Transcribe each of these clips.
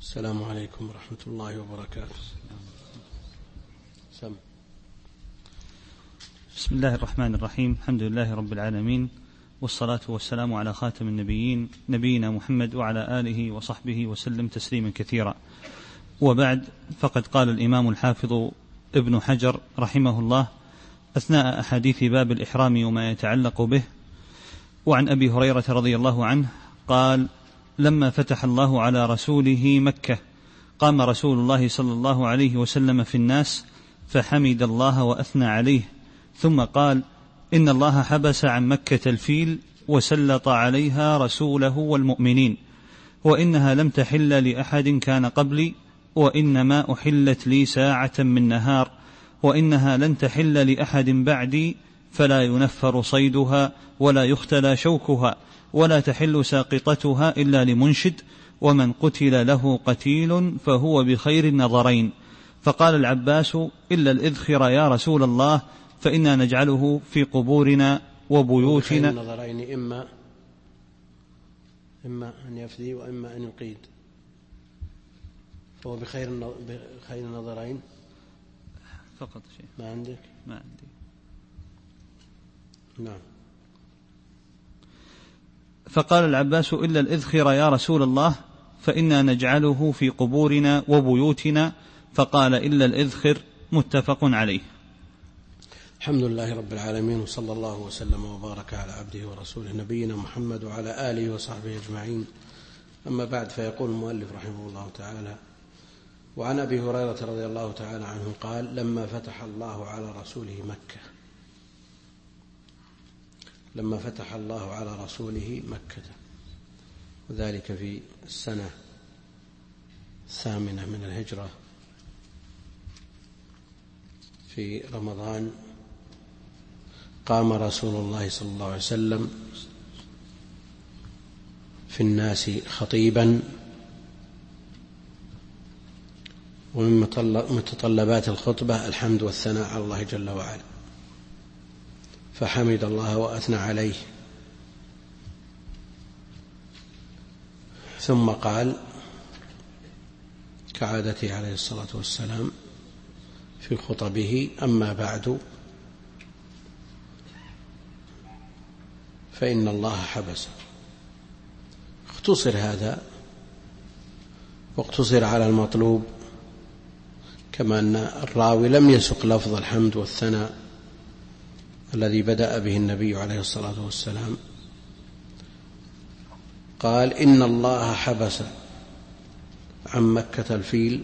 السلام عليكم ورحمة الله وبركاته. بسم الله الرحمن الرحيم. الحمد لله رب العالمين، والصلاة والسلام على خاتم النبيين نبينا محمد وعلى آله وصحبه وسلم تسليما كثيرا. وبعد، فقد قال الإمام الحافظ ابن حجر رحمه الله أثناء أحاديث باب الإحرام وما يتعلق به: وعن أبي هريرة رضي الله عنه قال: لما فتح الله على رسوله مكة قام رسول الله صلى الله عليه وسلم في الناس فحمد الله وأثنى عليه، ثم قال: إن الله حبس عن مكة الفيل وسلط عليها رسوله والمؤمنين، وإنها لم تحل لأحد كان قبلي، وإنما أحلت لي ساعة من نهار، وإنها لن تحل لأحد بعدي، فلا ينفر صيدها ولا يختلى شوكها، ولا تحل ساقطتها إلا لمنشد، ومن قتل له قتيل فهو بخير النظرين. فقال العباس: إلا الإذخر يا رسول الله، فإنا نجعله في قبورنا وبيوتنا. بخير النظرين إما أن يفدي وإما أن يقيد، فهو بخير النظرين فقط شيء ما عندك؟ ما عندي. نعم. فقال العباس: إلا الإذخر يا رسول الله، فإنا نجعله في قبورنا وبيوتنا. فقال: إلا الإذخر. متفق عليه. الحمد لله رب العالمين، وصلى الله وسلم وبارك على عبده ورسوله نبينا محمد وعلى آله وصحبه أجمعين. أما بعد، فيقول المؤلف رحمه الله تعالى: وعن أبي هريرة رضي الله تعالى عنه قال: لما فتح الله على رسوله مكة، لما فتح الله على رسوله مكة، وذلك في السنة 8 من الهجرة في رمضان، قام رسول الله صلى الله عليه وسلم في الناس خطيبا، ومن متطلبات الخطبة الحمد والثناء على الله جل وعلا، فحمد الله وأثنى عليه، ثم قال كعادته عليه الصلاة والسلام في خطبه: أما بعد، فإن الله حبس. اختصر هذا واقتصر على المطلوب، كما أن الراوي لم يسق لفظ الحمد والثناء الذي بدأ به النبي عليه الصلاة والسلام. قال: إن الله حبس عن مكة الفيل،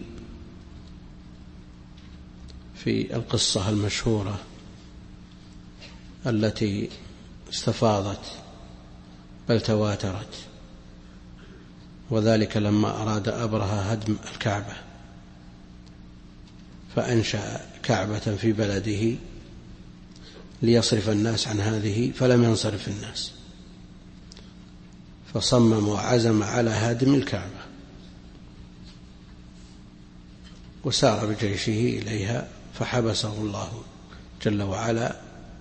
في القصة المشهورة التي استفاضت بل تواترت، وذلك لما أراد أبرهة هدم الكعبة، فأنشأ كعبة في بلده ليصرف الناس عن هذه، فلم ينصرف الناس، فصمم وعزم على هدم الكعبة، وسار بجيشه إليها، فحبسه الله جل وعلا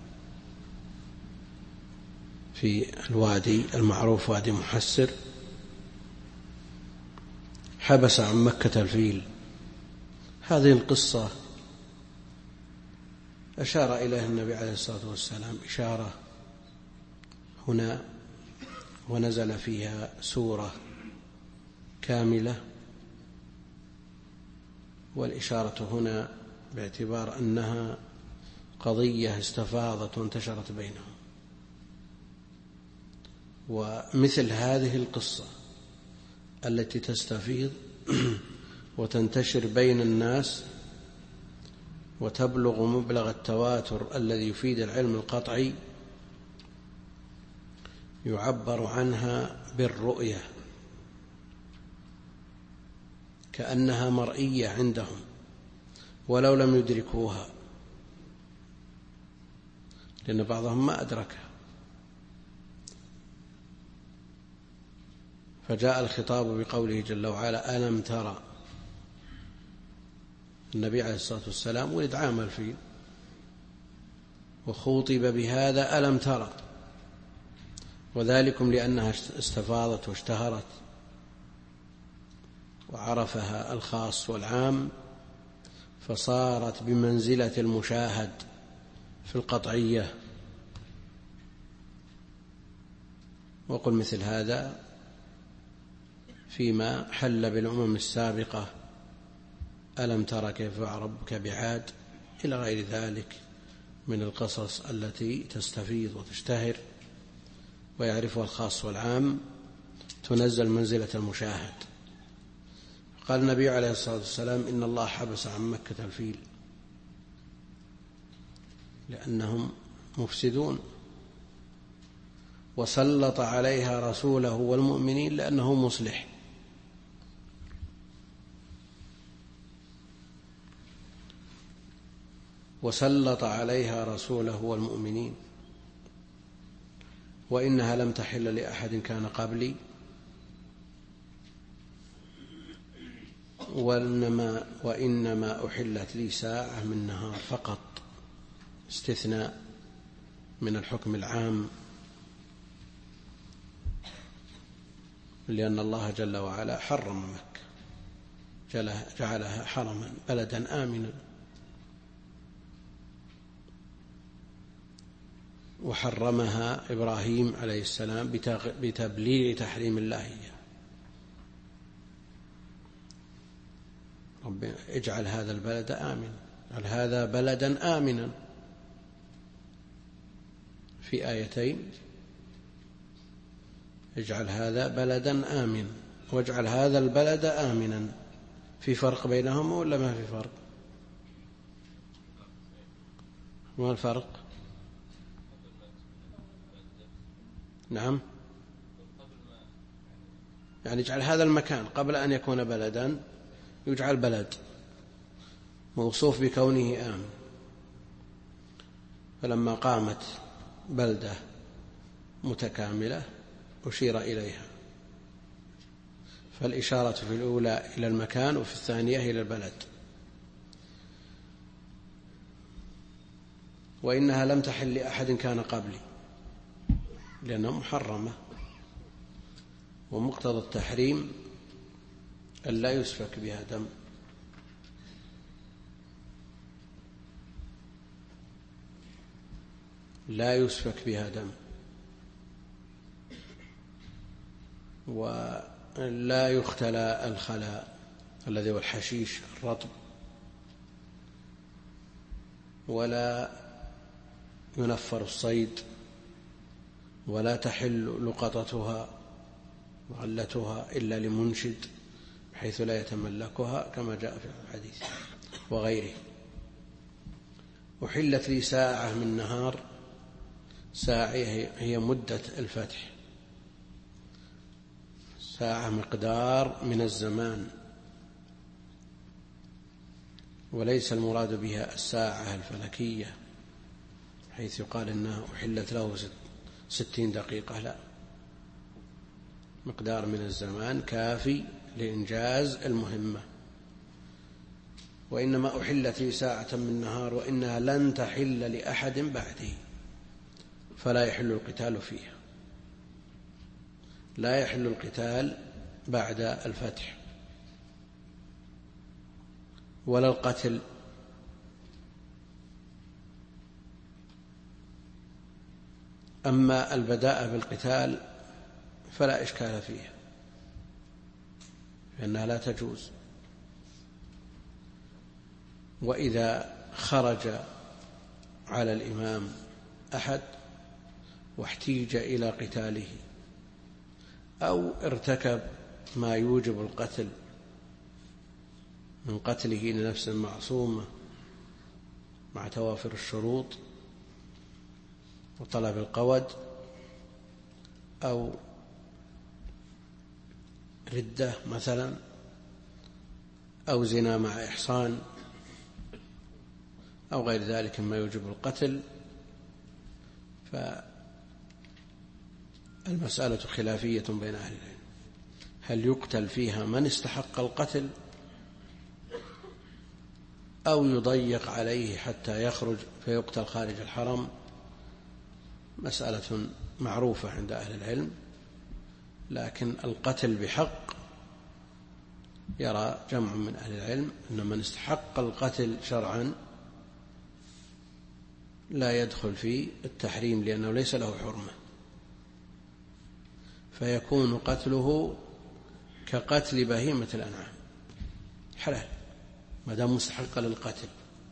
في الوادي المعروف وادي محسر، حبس عن مكة الفيل. هذه القصة أشار إليها النبي عليه الصلاة والسلام إشارة هنا، ونزل فيها سورة كاملة، والإشارة هنا باعتبار أنها قضية استفاضت وانتشرت بينهم. ومثل هذه القصة التي تستفيض وتنتشر بين الناس وتبلغ مبلغ التواتر الذي يفيد العلم القطعي، يعبر عنها بالرؤية، كأنها مرئية عندهم ولو لم يدركوها، لأن بعضهم ما أدركها. فجاء الخطاب بقوله جل وعلا: ألم ترى. النبي عليه الصلاة والسلام ولد عام الفيل، وخوطب بهذا ألم ترى، وذلكم لأنها استفاضت واشتهرت وعرفها الخاص والعام، فصارت بمنزلة المشاهد في القطعية. وقل مثل هذا فيما حل بالأمم السابقة، ألم تر كيف فعل ربك بعاد، إلى غير ذلك من القصص التي تستفيض وتشتهر ويعرفها الخاص والعام، تنزل منزلة المشاهد. قال النبي عليه الصلاة والسلام: إن الله حبس عن مكة الفيل لأنهم مفسدون، وسلط عليها رسوله والمؤمنين لأنه مصلح. وسلط عليها رسوله والمؤمنين، وإنها لم تحل لأحد كان قبلي، وإنما أحلت لي ساعة من نهار فقط، استثناء من الحكم العام، لأن الله جل وعلا حرم مكة، جعلها حرما بلدا آمنا، وحرمها إبراهيم عليه السلام بتبليغ تحريم الله إياه. رب اجعل هذا البلد آمنا، اجعل هذا بلدا آمنا، في آيتين: اجعل هذا بلدا آمنا واجعل هذا البلد آمنا. في فرق بينهما ولا ما في فرق؟ ما الفرق؟ نعم، يعني اجعل هذا المكان قبل أن يكون بلدا يجعل بلد موصوف بكونه آمن، فلما قامت بلدة متكاملة أشير إليها، فالإشارة في الأولى إلى المكان وفي الثانية إلى البلد. وإنها لم تحل لأحد كان قبلي لأنها محرمة، ومقتضى التحريم أن لا يسفك بها دم. لا يسفك بها دم، ولا يختلى الخلاء الذي هو الحشيش الرطب، ولا ينفر الصيد، ولا تحل لقطتها وعلتها إلا لمنشد بحيث لا يتملكها كما جاء في الحديث وغيره. أحلت لي ساعة من نهار، ساعة هي مدة الفتح، ساعة مقدار من الزمان، وليس المراد بها الساعة الفلكية حيث يقال إنها أحلت له 60 دقيقة، لا، مقدار من الزمان كافي لإنجاز المهمة. وإنما أحلت لي ساعة من نهار وإنها لن تحل لأحد بعدي، فلا يحل القتال فيها، لا يحل القتال بعد الفتح ولا القتل. أما البداء بالقتال فلا إشكال فيها، لأنها لا تجوز. وإذا خرج على الإمام أحد واحتيج إلى قتاله أو ارتكب ما يوجب القتل من قتله لنفس معصومة مع توافر الشروط وطلب القود، أو ردة مثلا، أو زنا مع إحصان، أو غير ذلك مما يوجب القتل، فالمسألة خلافية بين أهل العلم، هل يقتل فيها من استحق القتل أو يضيق عليه حتى يخرج فيقتل خارج الحرم؟ مسألة معروفة عند أهل العلم، لكن القتل بحق يرى جمع من أهل العلم أن من استحق القتل شرعا لا يدخل في التحريم لأنه ليس له حرمة، فيكون قتله كقتل بهيمة الأنعام حلال ما دام مستحق للقتل.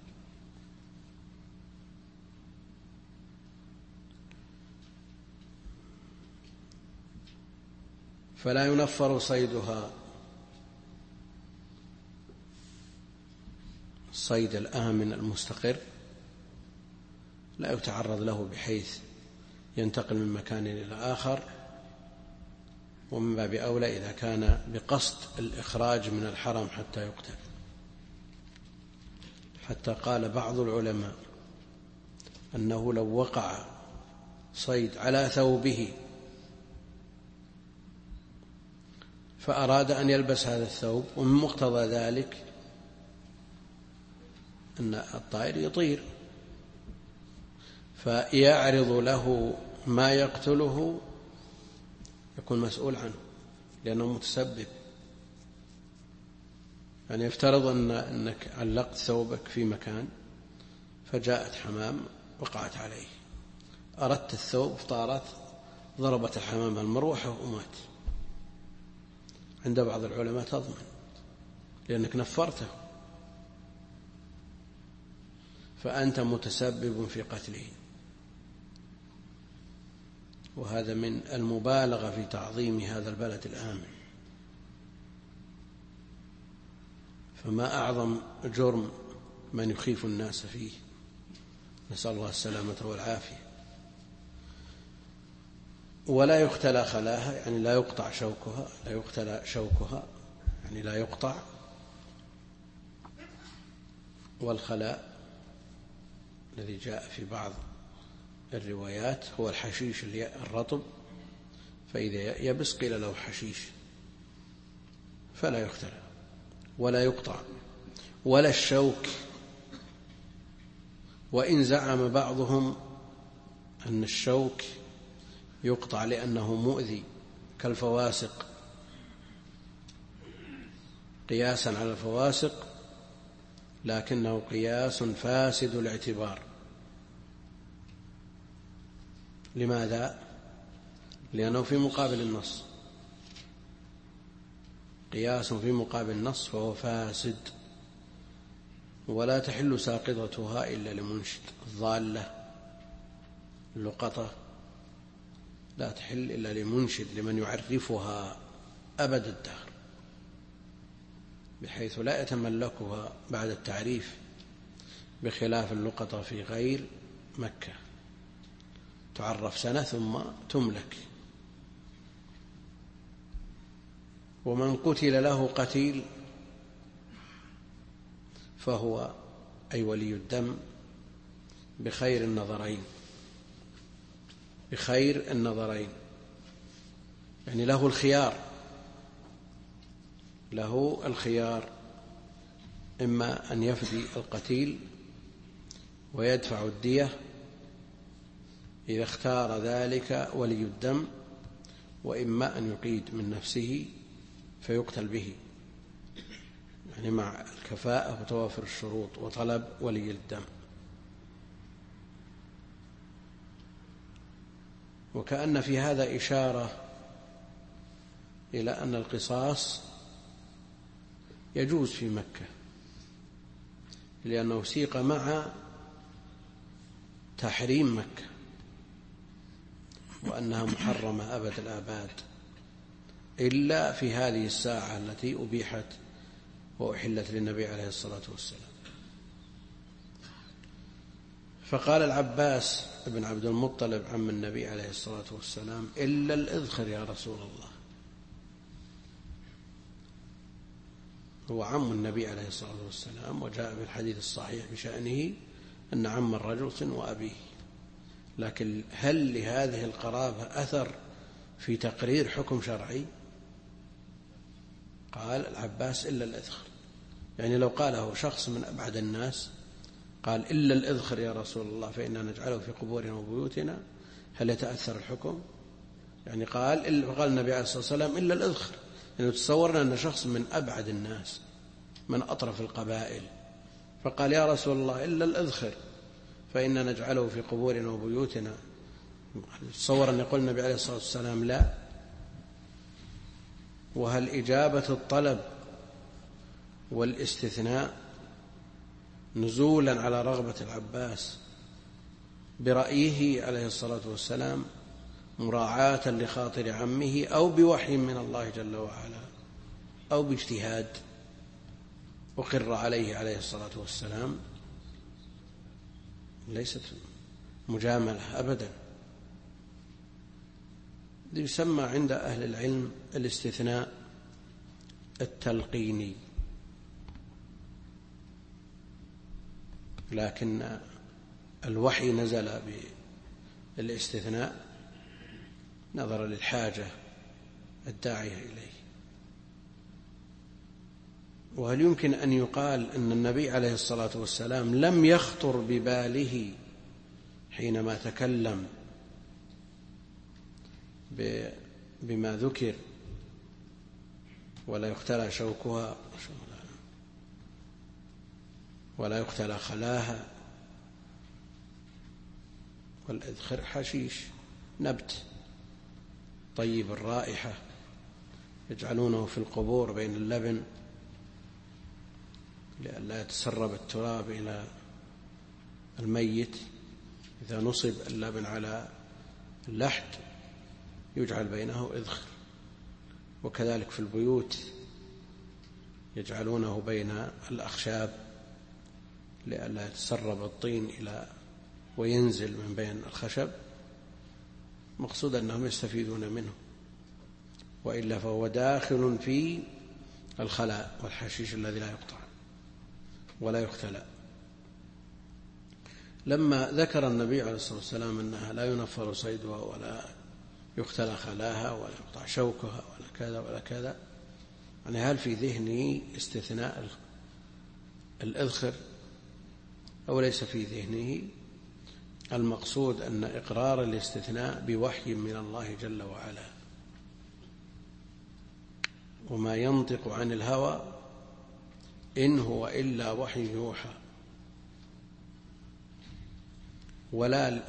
فلا ينفر صيدها، الصيد الآمن المستقر لا يتعرض له بحيث ينتقل من مكان إلى آخر، ومن باب أولى إذا كان بقصد الإخراج من الحرم حتى يقتل. حتى قال بعض العلماء أنه لو وقع صيد على ثوبه فأراد أن يلبس هذا الثوب، ومن مقتضى ذلك أن الطائر يطير فيعرض له ما يقتله يكون مسؤول عنه لأنه متسبب. يعني يفترض أنك علقت ثوبك في مكان فجاءت حمام وقعت عليه، أردت الثوب طارت ضربت الحمام المروحة ومات، عند بعض العلماء تضمن لأنك نفرته، فأنت متسبب في قتله. وهذا من المبالغة في تعظيم هذا البلد الآمن. فما أعظم جرم من يخيف الناس فيه، نسأل الله السلامة والعافية. ولا يختلى خلاها، يعني لا يقطع شوكها، لا يختلى شوكها يعني لا يقطع. والخلاء الذي جاء في بعض الروايات هو الحشيش الرطب، فإذا يبس قيل له حشيش، فلا يختلى ولا يقطع ولا الشوك. وإن زعم بعضهم أن الشوك يقطع لأنه مؤذي كالفواسق قياسا على الفواسق، لكنه قياس فاسد الاعتبار. لماذا؟ لأنه في مقابل النص، قياس في مقابل النص فهو فاسد، ولا تحل ساقطتها إلا لمنشد. الضالة اللقطة لا تحل إلا لمنشد، لمن يعرفها أبد الدهر، بحيث لا يتملكها بعد التعريف، بخلاف اللقطة في غير مكة تعرف سنة ثم تملك. ومن قتل له قتيل فهو أي ولي الدم بخير النظرين، بخير النظرين، يعني له الخيار، له الخيار، إما أن يفدي القتيل ويدفع الدية إذا اختار ذلك ولي الدم، وإما أن يقيد من نفسه فيقتل به، يعني مع الكفاءة وتوافر الشروط وطلب ولي الدم. وكأن في هذا إشارة إلى أن القصاص يجوز في مكة، لأنه سيق مع تحريم مكة، وأنها محرمة أبد الآباد إلا في هذه الساعة التي أبيحت وأحلت للنبي عليه الصلاة والسلام. فقال العباس بن عبد المطلب عم النبي عليه الصلاة والسلام: إلا الإذخر يا رسول الله. هو عم النبي عليه الصلاة والسلام، وجاء في الحديث الصحيح بشأنه أن عم الرجل سنو أبيه، لكن هل لهذه القرابة أثر في تقرير حكم شرعي؟ قال العباس: إلا الإذخر. يعني لو قاله شخص من أبعد الناس قال: إلا الإذخر يا رسول الله فإننا نجعله في قبورنا وبيوتنا، هل يتأثر الحكم؟ يعني قال النبي عليه الصلاة والسلام: إلا الإذخر، يعني تصورنا أن شخص من أبعد الناس من أطرف القبائل فقال يا رسول الله إلا الإذخر فإننا نجعله في قبورنا وبيوتنا، تصور أن يقول النبي عليه الصلاة والسلام لا؟ وهل إجابة الطلب والاستثناء نزولا على رغبة العباس برأيه عليه الصلاة والسلام مراعاة لخاطر عمه أو بوحي من الله جل وعلا أو باجتهاد أقر عليه الصلاة والسلام؟ ليست مجاملة أبدا. يسمى عند أهل العلم الاستثناء التلقيني، لكن الوحي نزل بالاستثناء نظرا للحاجة الداعية إليه. وهل يمكن أن يقال أن النبي عليه الصلاة والسلام لم يخطر بباله حينما تكلم بما ذكر ولا يختلى شوكها ولا يختلى خلاها، والإذخر حشيش نبت طيب الرائحة يجعلونه في القبور بين اللبن لئلا يتسرب التراب إلى الميت. إذا نصب اللبن على اللحد يجعل بينه إذخر، وكذلك في البيوت يجعلونه بين الأخشاب لئلا يتسرب الطين إلى وينزل من بين الخشب، مقصود أنهم يستفيدون منه، وإلا فهو داخل في الخلاء والحشيش الذي لا يقطع ولا يختلى. لما ذكر النبي عليه الصلاة والسلام أنها لا ينفر صيدها ولا يختلى خلاها ولا يقطع شوكها ولا كذا ولا كذا، يعني هل في ذهنه استثناء الإذخر أو ليس في ذهنه؟ المقصود أن إقرار الاستثناء بوحي من الله جل وعلا، وما ينطق عن الهوى إن هو إلا وحي يوحى، ولا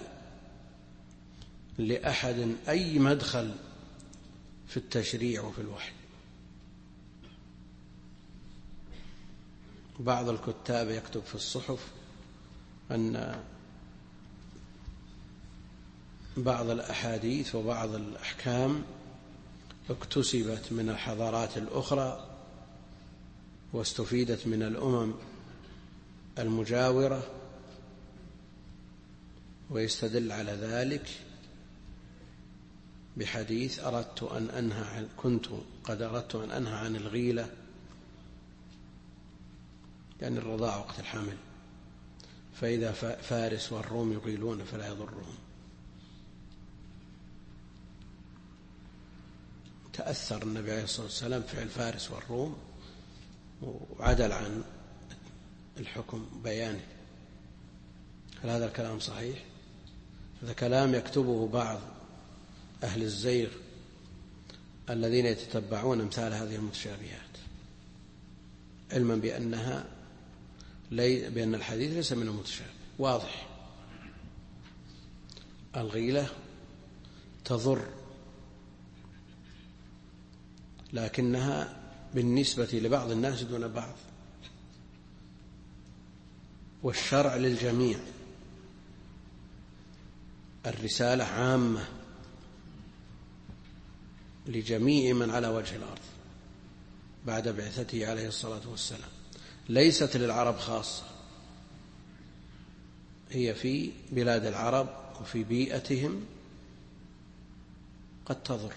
لأحد أي مدخل في التشريع وفي الوحي. بعض الكتاب يكتب في الصحف أن بعض الأحاديث وبعض الأحكام اكتسبت من الحضارات الأخرى واستفيدت من الأمم المجاورة، ويستدل على ذلك بحديث كنت قد أردت أن أنهى عن الغيلة، يعني الرضاع وقت الحمل، فإذا فارس والروم يغيلون فلا يضرهم. تأثر النبي عليه الصلاة والسلام فعل فارس والروم وعدل عن الحكم بيانه. هل هذا الكلام صحيح؟ هذا كلام يكتبه بعض أهل الزيغ الذين يتتبعون أمثال هذه المتشابهات، علما بأن الحديث ليس من المتشابه. واضح الغيلة تضر، لكنها بالنسبة لبعض الناس دون بعض، والشرع للجميع، الرسالة عامة لجميع من على وجه الأرض بعد بعثته عليه الصلاة والسلام، ليست للعرب خاصة، هي في بلاد العرب وفي بيئتهم قد تضر،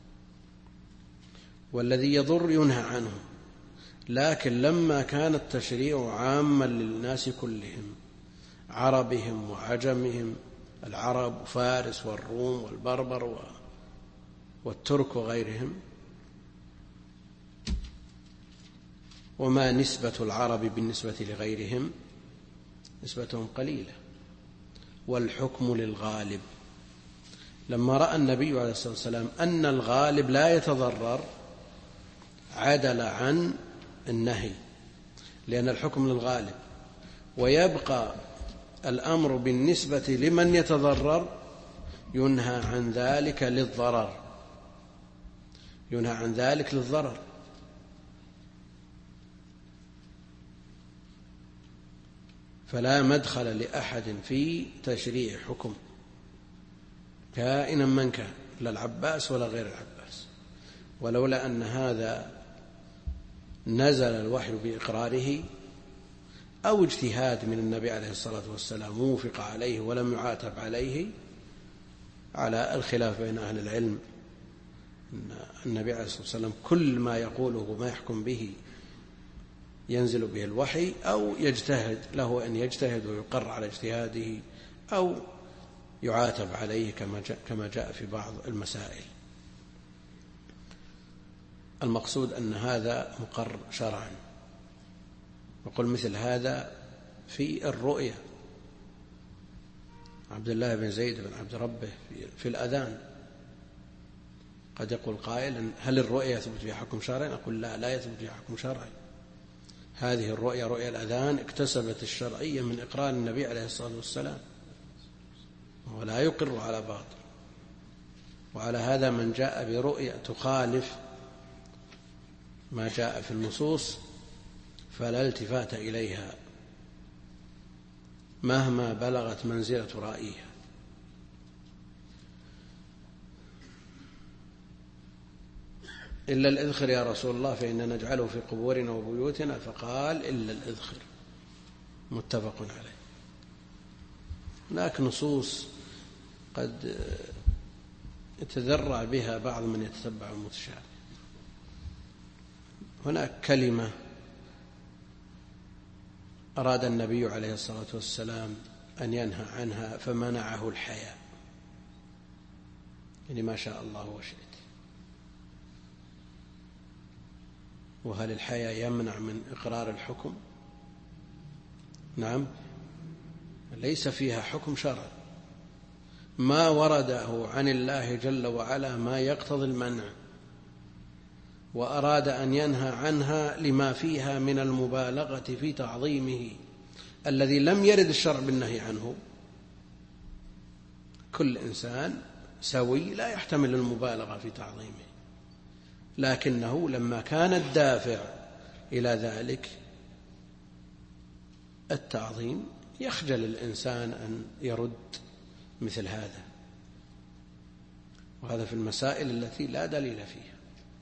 والذي يضر ينهى عنه. لكن لما كان التشريع عاما للناس كلهم، عربهم وعجمهم، العرب وفارس والروم والبربر والترك وغيرهم، وما نسبة العرب بالنسبة لغيرهم؟ نسبتهم قليلة، والحكم للغالب. لما رأى النبي عليه الصلاة والسلام أن الغالب لا يتضرر عدل عن النهي لأن الحكم للغالب، ويبقى الأمر بالنسبة لمن يتضرر ينهى عن ذلك للضرر، ينهى عن ذلك للضرر. فلا مدخل لأحد في تشريع حكم كائنا من كان، لا العباس ولا غير العباس، ولولا أن هذا نزل الوحي بإقراره أو اجتهاد من النبي عليه الصلاة والسلام ووفق عليه ولم يعاتب عليه، على الخلاف بين أهل العلم أن النبي عليه الصلاة والسلام كل ما يقوله ما يحكم به ينزل به الوحي، أو يجتهد له أن يجتهد ويقر على اجتهاده، أو يعاتب عليه كما جاء في بعض المسائل. المقصود أن هذا مقر شرعا. وقل مثل هذا في الرؤيا، عبد الله بن زيد بن عبد ربه في الأذان قد يقول قائل هل الرؤيا يثبت فيها حكم شرعي؟ أقول لا يثبت فيها حكم شرعي. هذه الرؤيا رؤيا الأذان اكتسبت الشرعية من إقرار النبي عليه الصلاة والسلام، ولا يقر على باطل. وعلى هذا من جاء برؤيا تخالف ما جاء في النصوص فلا التفات إليها مهما بلغت منزلة رأيها. إلا الإذخر يا رسول الله فإننا نجعله في قبورنا وبيوتنا، فقال إلا الإذخر، متفق عليه. هناك نصوص قد يتذرع بها بعض من يتتبع المتشابه. هناك كلمة أراد النبي عليه الصلاة والسلام أن ينهى عنها فمنعه الحياء، يعني ما شاء الله وشئت. وهل الحياء يمنع من إقرار الحكم؟ نعم، ليس فيها حكم شرعي. ما ورده عن الله جل وعلا ما يقتضي المنع، وأراد أن ينهى عنها لما فيها من المبالغة في تعظيمه الذي لم يرد الشرع بالنهي عنه. كل إنسان سوي لا يحتمل المبالغة في تعظيمه، لكنه لما كان الدافع إلى ذلك التعظيم يخجل الإنسان أن يرد مثل هذا، وهذا في المسائل التي لا دليل فيها.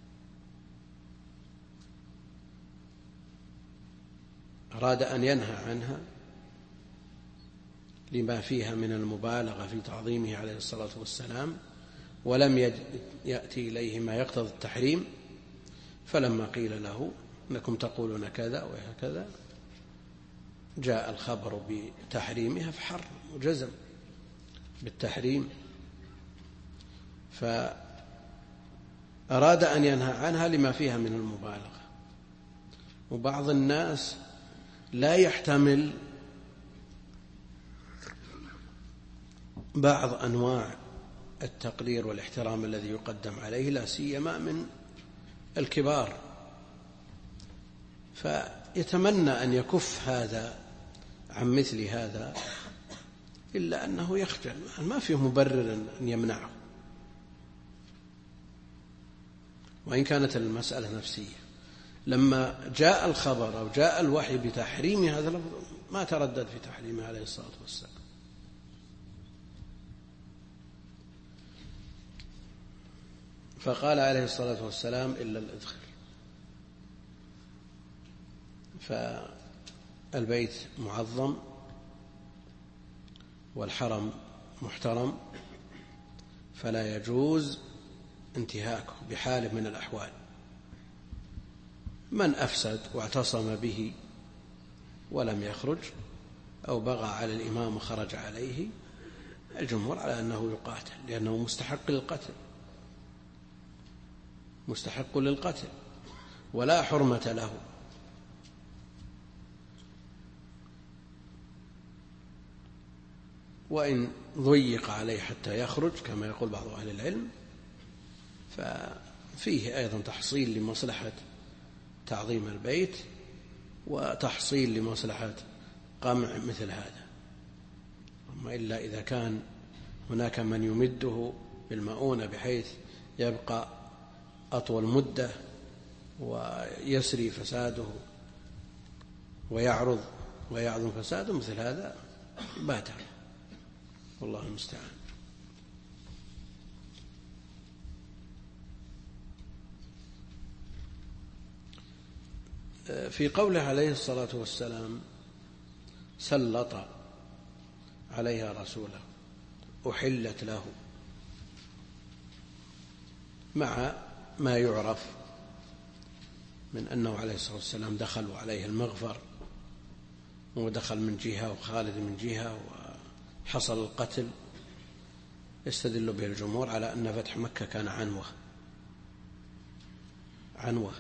أراد أن ينهى عنها لما فيها من المبالغة في تعظيمه عليه الصلاة والسلام، ولم يأتي إليه ما يقتضي التحريم. فلما قيل له أنكم تقولون كذا وهكذا جاء الخبر بتحريمها فحرم وجزم بالتحريم، فأراد أن ينهى عنها لما فيها من المبالغة. وبعض الناس لا يحتمل بعض أنواع التقدير والاحترام الذي يقدم عليه، لا سيما من الكبار، فيتمنى أن يكف هذا عن مثل هذا، إلا أنه يخجل، ما فيه مبرر أن يمنعه، وإن كانت المسألة نفسية. لما جاء الخبر أو جاء الوحي بتحريم هذا اللفظ ما تردد في تحريمه عليه الصلاة والسلام. فقال عليه الصلاة والسلام إلا الإذخر. فالبيت معظم والحرم محترم، فلا يجوز انتهاكه بحال من الأحوال. من أفسد واعتصم به ولم يخرج، أو بغى على الإمام وخرج عليه، الجمهور على أنه يقاتل، لأنه مستحق للقتل، مستحق للقتل ولا حرمة له. وإن ضيق عليه حتى يخرج كما يقول بعض أهل العلم، ففيه أيضا تحصيل لمصلحة تعظيم البيت وتحصيل لمصلحة قمع مثل هذا. أما إلا إذا كان هناك من يمده بالمؤونة بحيث يبقى أطول مدة ويسري فساده ويعظم فساده، مثل هذا بادر، والله المستعان. في قوله عليه الصلاة والسلام سلط عليها رسوله أحلت له، مع ما يعرف من أنه عليه الصلاة والسلام دخلوا عليه المغفر، ودخل من جهة وخالد من جهة وحصل القتل، يستدل به الجمهور على أن فتح مكة كان عنوة،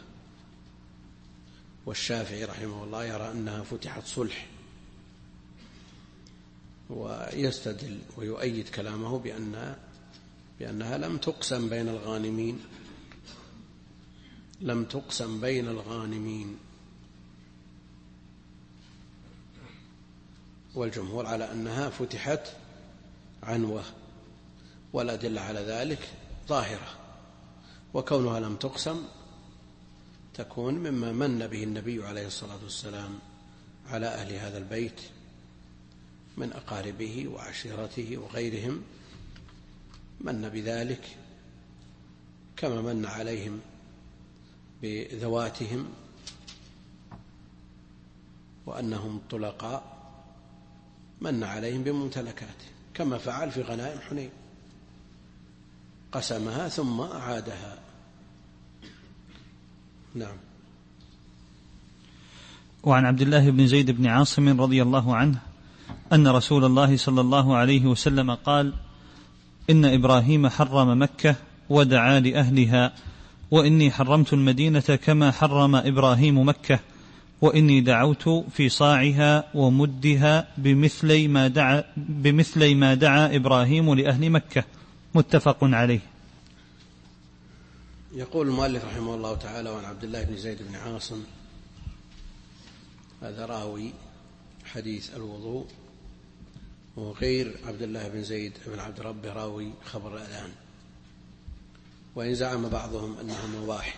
والشافعي رحمه الله يرى أنها فتحت صلح، ويستدل ويؤيد كلامه بأنها لم تقسم بين الغانمين، والجمهور على أنها فتحت عنوة، والأدلة على ذلك ظاهرة، وكونها لم تقسم تكون مما من به النبي عليه الصلاة والسلام على أهل هذا البيت من أقاربه وعشيرته وغيرهم، من بذلك كما من عليهم بذواتهم وأنهم طلقاء، من عليهم بممتلكاته، كما فعل في غنائم حنين، قسمها ثم أعادها. نعم. وعن عبد الله بن زيد بن عاصم رضي الله عنه أن رسول الله صلى الله عليه وسلم قال: إن إبراهيم حرم مكة ودعا لأهلها، وإني حرمت المدينة كما حرم إبراهيم مكة، وإني دعوت في صاعها ومدها بمثل ما دعا إبراهيم لأهل مكة. متفق عليه. يقول المؤلف رحمه الله تعالى: وعن عبد الله بن زيد بن عاصم، هذا راوي حديث الوضوء، وغير عبد الله بن زيد بن عبد ربه راوي خبر الأذان، وإن زعم بعضهم أنهما واحد.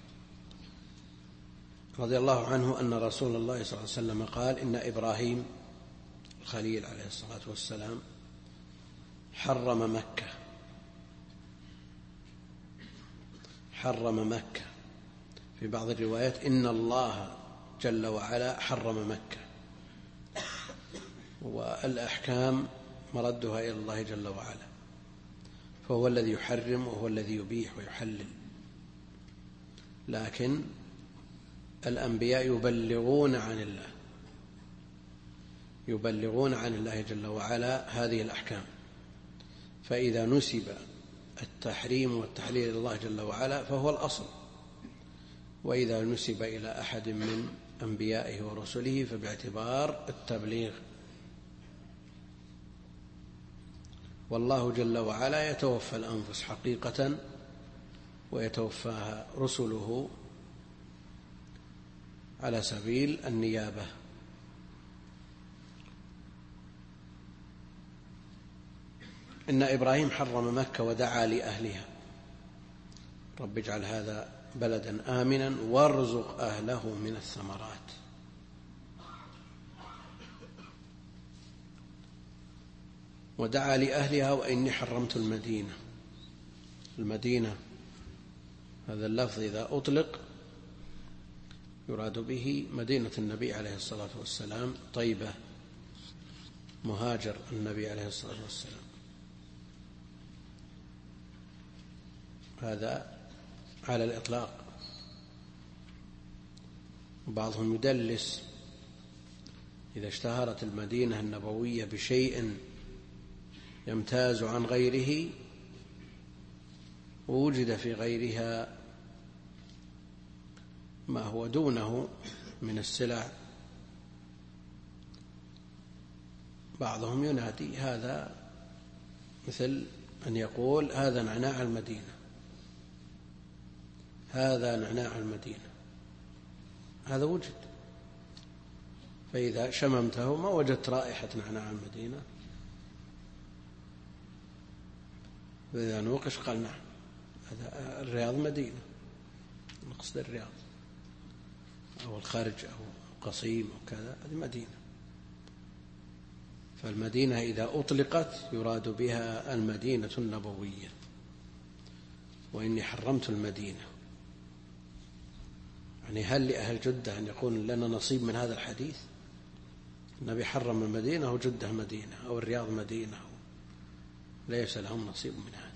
رضي الله عنه أن رسول الله صلى الله عليه وسلم قال: إن إبراهيم الخليل عليه الصلاة والسلام حرم مكة. في بعض الروايات إن الله جل وعلا حرم مكة، والأحكام مردها إلى الله جل وعلا، فهو الذي يحرم وهو الذي يبيح ويحلل، لكن الأنبياء يبلغون عن الله جل وعلا هذه الأحكام، فإذا نسب التحريم والتحليل إلى الله جل وعلا فهو الأصل، وإذا نسب إلى أحد من أنبيائه ورسله فباعتبار التبليغ. والله جل وعلا يتوفى الأنفس حقيقة، ويتوفاها رسله على سبيل النيابة. إن إبراهيم حرم مكة ودعا لأهلها، رب اجعل هذا بلدا آمنا وارزق أهله من الثمرات. ودعا لأهلها وإني حرمت المدينة، هذا اللفظ إذا أطلق يراد به مدينة النبي عليه الصلاة والسلام، طيبة، مهاجر النبي عليه الصلاة والسلام، هذا على الإطلاق. وبعضهم يدلس: إذا اشتهرت المدينة النبوية بشيء يمتاز عن غيره ووجد في غيرها ما هو دونه من السلع، بعضهم ينادي هذا مثل أن يقول: هذا نعناع المدينة، هذا وجد. فإذا شممته ما وجدت رائحة نعناع المدينة، فإذا نوقش قال نعم هذا الرياض مدينة، نقصد الرياض أو الخارج أو قصيم أو كذا، هذه مدينة. فالمدينة إذا أطلقت يراد بها المدينة النبوية. وإني حرمت المدينة، يعني هل لأهل جدة أن يكون لنا نصيب من هذا الحديث؟ النبي حرم المدينة وجدة مدينة أو الرياض مدينة، ليس لهم نصيب من هذا.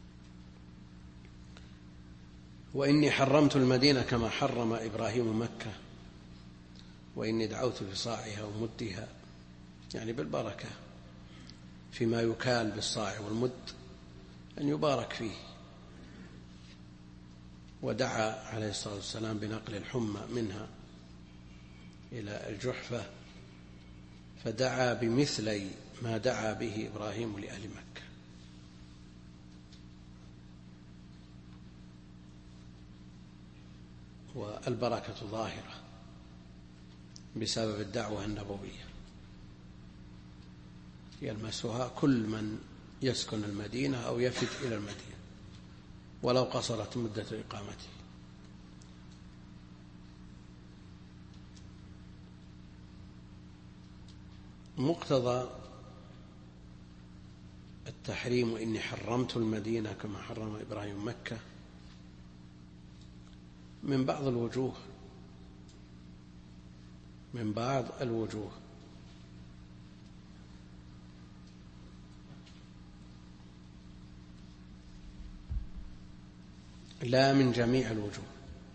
وإني حرمت المدينة كما حرم إبراهيم مكة، وإني دعوت بصاعها ومدها، يعني بالبركة فيما يكال بالصاع والمد أن يبارك فيه. ودعا عليه الصلاة والسلام بنقل الحمى منها إلى الجحفة، فدعا بمثلي ما دعا به إبراهيم لأهل مكة. والبركة ظاهرة بسبب الدعوة النبوية، يلمسها كل من يسكن المدينة أو يفد إلى المدينة ولو قصرت مدة إقامته. مقتضى التحريم وإني حرمت المدينة كما حرم إبراهيم مكة من بعض الوجوه لا من جميع الوجوه.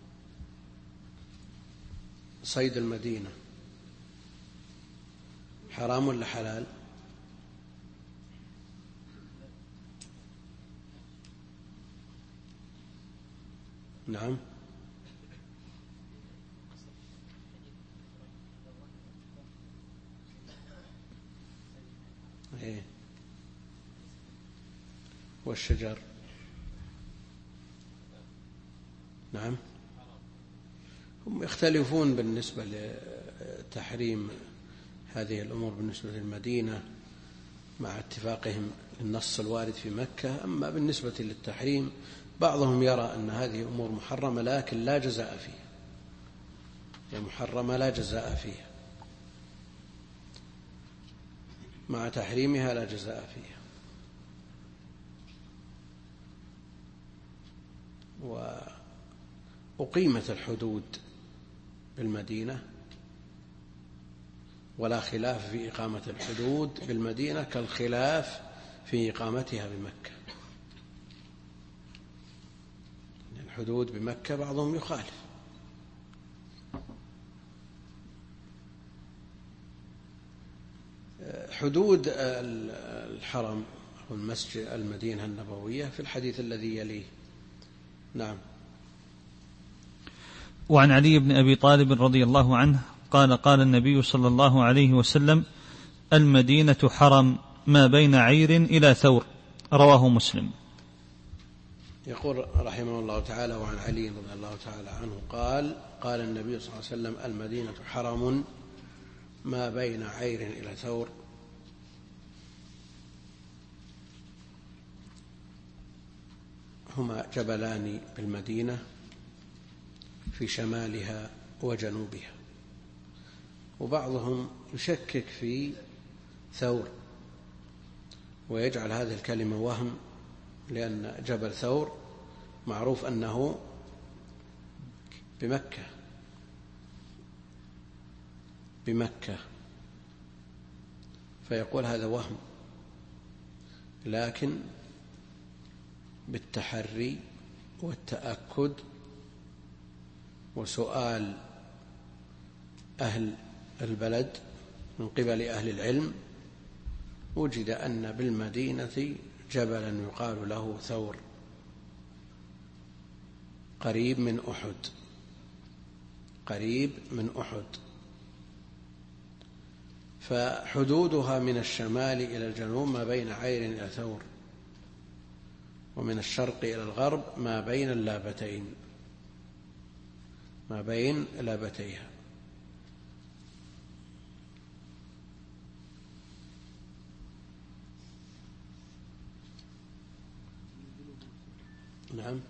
صيد المدينة حرام ولا حلال؟ نعم. إيه. والشجر نعم. هم يختلفون بالنسبة لتحريم هذه الأمور بالنسبة للمدينة مع اتفاقهم النص الوارد في مكة. أما بالنسبة للتحريم بعضهم يرى أن هذه أمور محرمة لكن لا جزاء فيها، هي محرمة لا جزاء فيها، مع تحريمها لا جزاء فيها. وأقيمت الحدود بالمدينة، ولا خلاف في إقامة الحدود بالمدينة كالخلاف في إقامتها بمكة. الحدود بمكة بعضهم يخالف. حدود الحرم أو المسجد المدينة النبوية في الحديث الذي يليه. نعم. وعن علي بن أبي طالب رضي الله عنه قال قال النبي صلى الله عليه وسلم: المدينة حرم ما بين عير إلى ثور. رواه مسلم. يقول رحمه الله تعالى: وعن علي رضي الله تعالى عنه قال قال النبي صلى الله عليه وسلم: المدينة حرم ما بين عير إلى ثور. هما جبلان بالمدينة في شمالها وجنوبها. وبعضهم يشكك في ثور ويجعل هذه الكلمة وهم، لأن جبل ثور معروف أنه بمكة، فيقول هذا وهم. لكن بالتحري والتأكد وسؤال أهل البلد من قبل أهل العلم وجد أن بالمدينة جبلا يقال له ثور قريب من أحد، فحدودها من الشمال إلى الجنوب ما بين عير إلى ثور، ومن الشرق إلى الغرب ما بين اللابتين. ما بين لابتيها. نعم،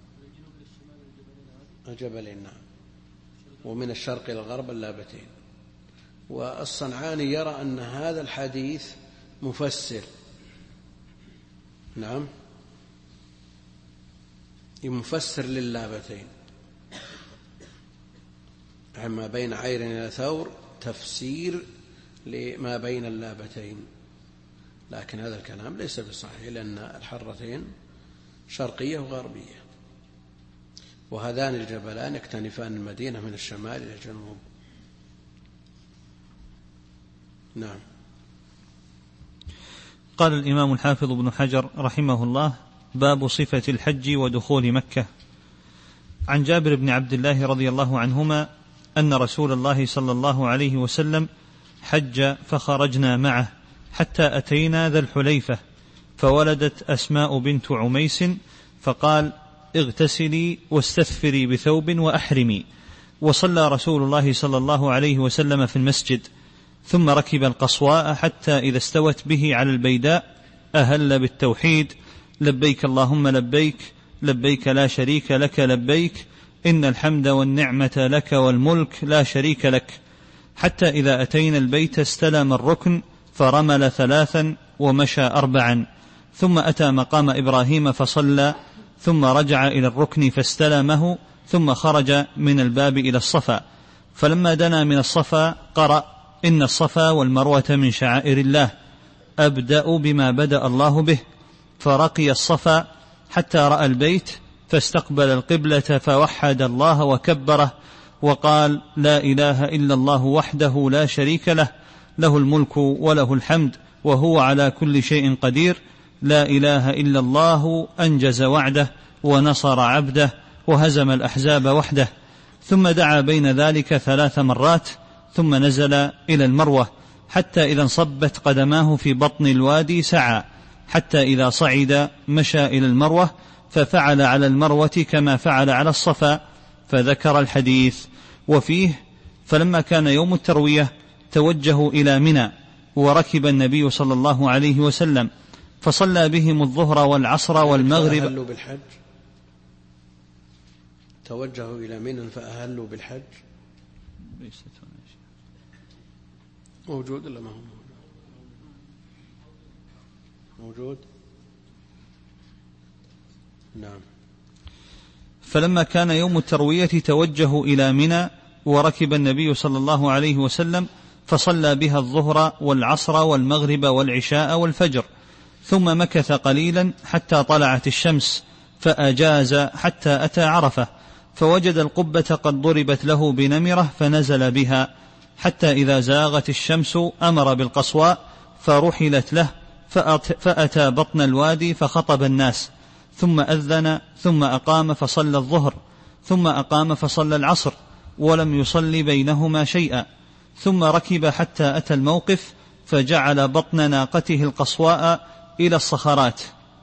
الجبلين، نعم، ومن الشرق إلى الغرب اللابتين. والصنعاني يرى أن هذا الحديث مفسر، نعم، مفسر لللابتين، ما بين عير إلى ثور تفسير لما بين اللابتين. لكن هذا الكلام ليس بصحيح، لأن الحرتين شرقية وغربية، وهذان الجبلان يكتنفان المدينة من الشمال إلى الجنوب. نعم. قال الإمام الحافظ ابن حجر رحمه الله: باب صفة الحج ودخول مكة. عن جابر بن عبد الله رضي الله عنهما أن رسول الله صلى الله عليه وسلم حج فخرجنا معه حتى أتينا ذا الحليفة، فولدت أسماء بنت عميس، فقال: اغتسلي واستثفري بثوب وأحرمي. وصلى رسول الله صلى الله عليه وسلم في المسجد، ثم ركب القصواء حتى إذا استوت به على البيداء أهل بالتوحيد: لبيك اللهم لبيك، لبيك لا شريك لك لبيك، إن الحمد والنعمة لك والملك لا شريك لك. حتى إذا أتينا البيت استلم الركن فرمل 3 ومشى 4، ثم أتى مقام إبراهيم فصلى، ثم رجع إلى الركن فاستلمه، ثم خرج من الباب إلى الصفا، فلما دنا من الصفا قرأ: إن الصفا والمروة من شعائر الله، أبدأ بما بدأ الله به. فرقي الصفا حتى رأى البيت، فاستقبل القبلة فوحد الله وكبره، وقال: لا إله إلا الله وحده لا شريك له، له الملك وله الحمد وهو على كل شيء قدير، لا إله إلا الله أنجز وعده ونصر عبده وهزم الأحزاب وحده. ثم دعا بين ذلك 3 مرات، ثم نزل إلى المروة، حتى إذا انصبت قدماه في بطن الوادي سعى، حتى إذا صعد مشى إلى المروة، ففعل على المروة كما فعل على الصفا، فذكر الحديث. وفيه: فلما كان يوم التروية توجهوا إلى منى، وركب النبي صلى الله عليه وسلم فصلى بهم الظهر والعصر والمغرب. فأهلوا بالحج، توجهوا إلى منى فأهلوا بالحج. موجود ولا ما هو موجود؟ نعم. فلما كان يوم التروية توجهوا إلى منى، وركب النبي صلى الله عليه وسلم فصلى بها الظهر والعصر والمغرب والعشاء والفجر، ثم مكث قليلا حتى طلعت الشمس، فأجاز حتى أتى عرفة، فوجد القبة قد ضربت له بنمرة فنزل بها، حتى إذا زاغت الشمس أمر بالقصواء فرحلت له، فأتى بطن الوادي فخطب الناس، ثم أذن، ثم أقام فصلى الظهر، ثم أقام فصلى العصر، ولم يصل بينهما شيئا، ثم ركب حتى أتى الموقف، فجعل بطن ناقته القصواء إلى الصخرات،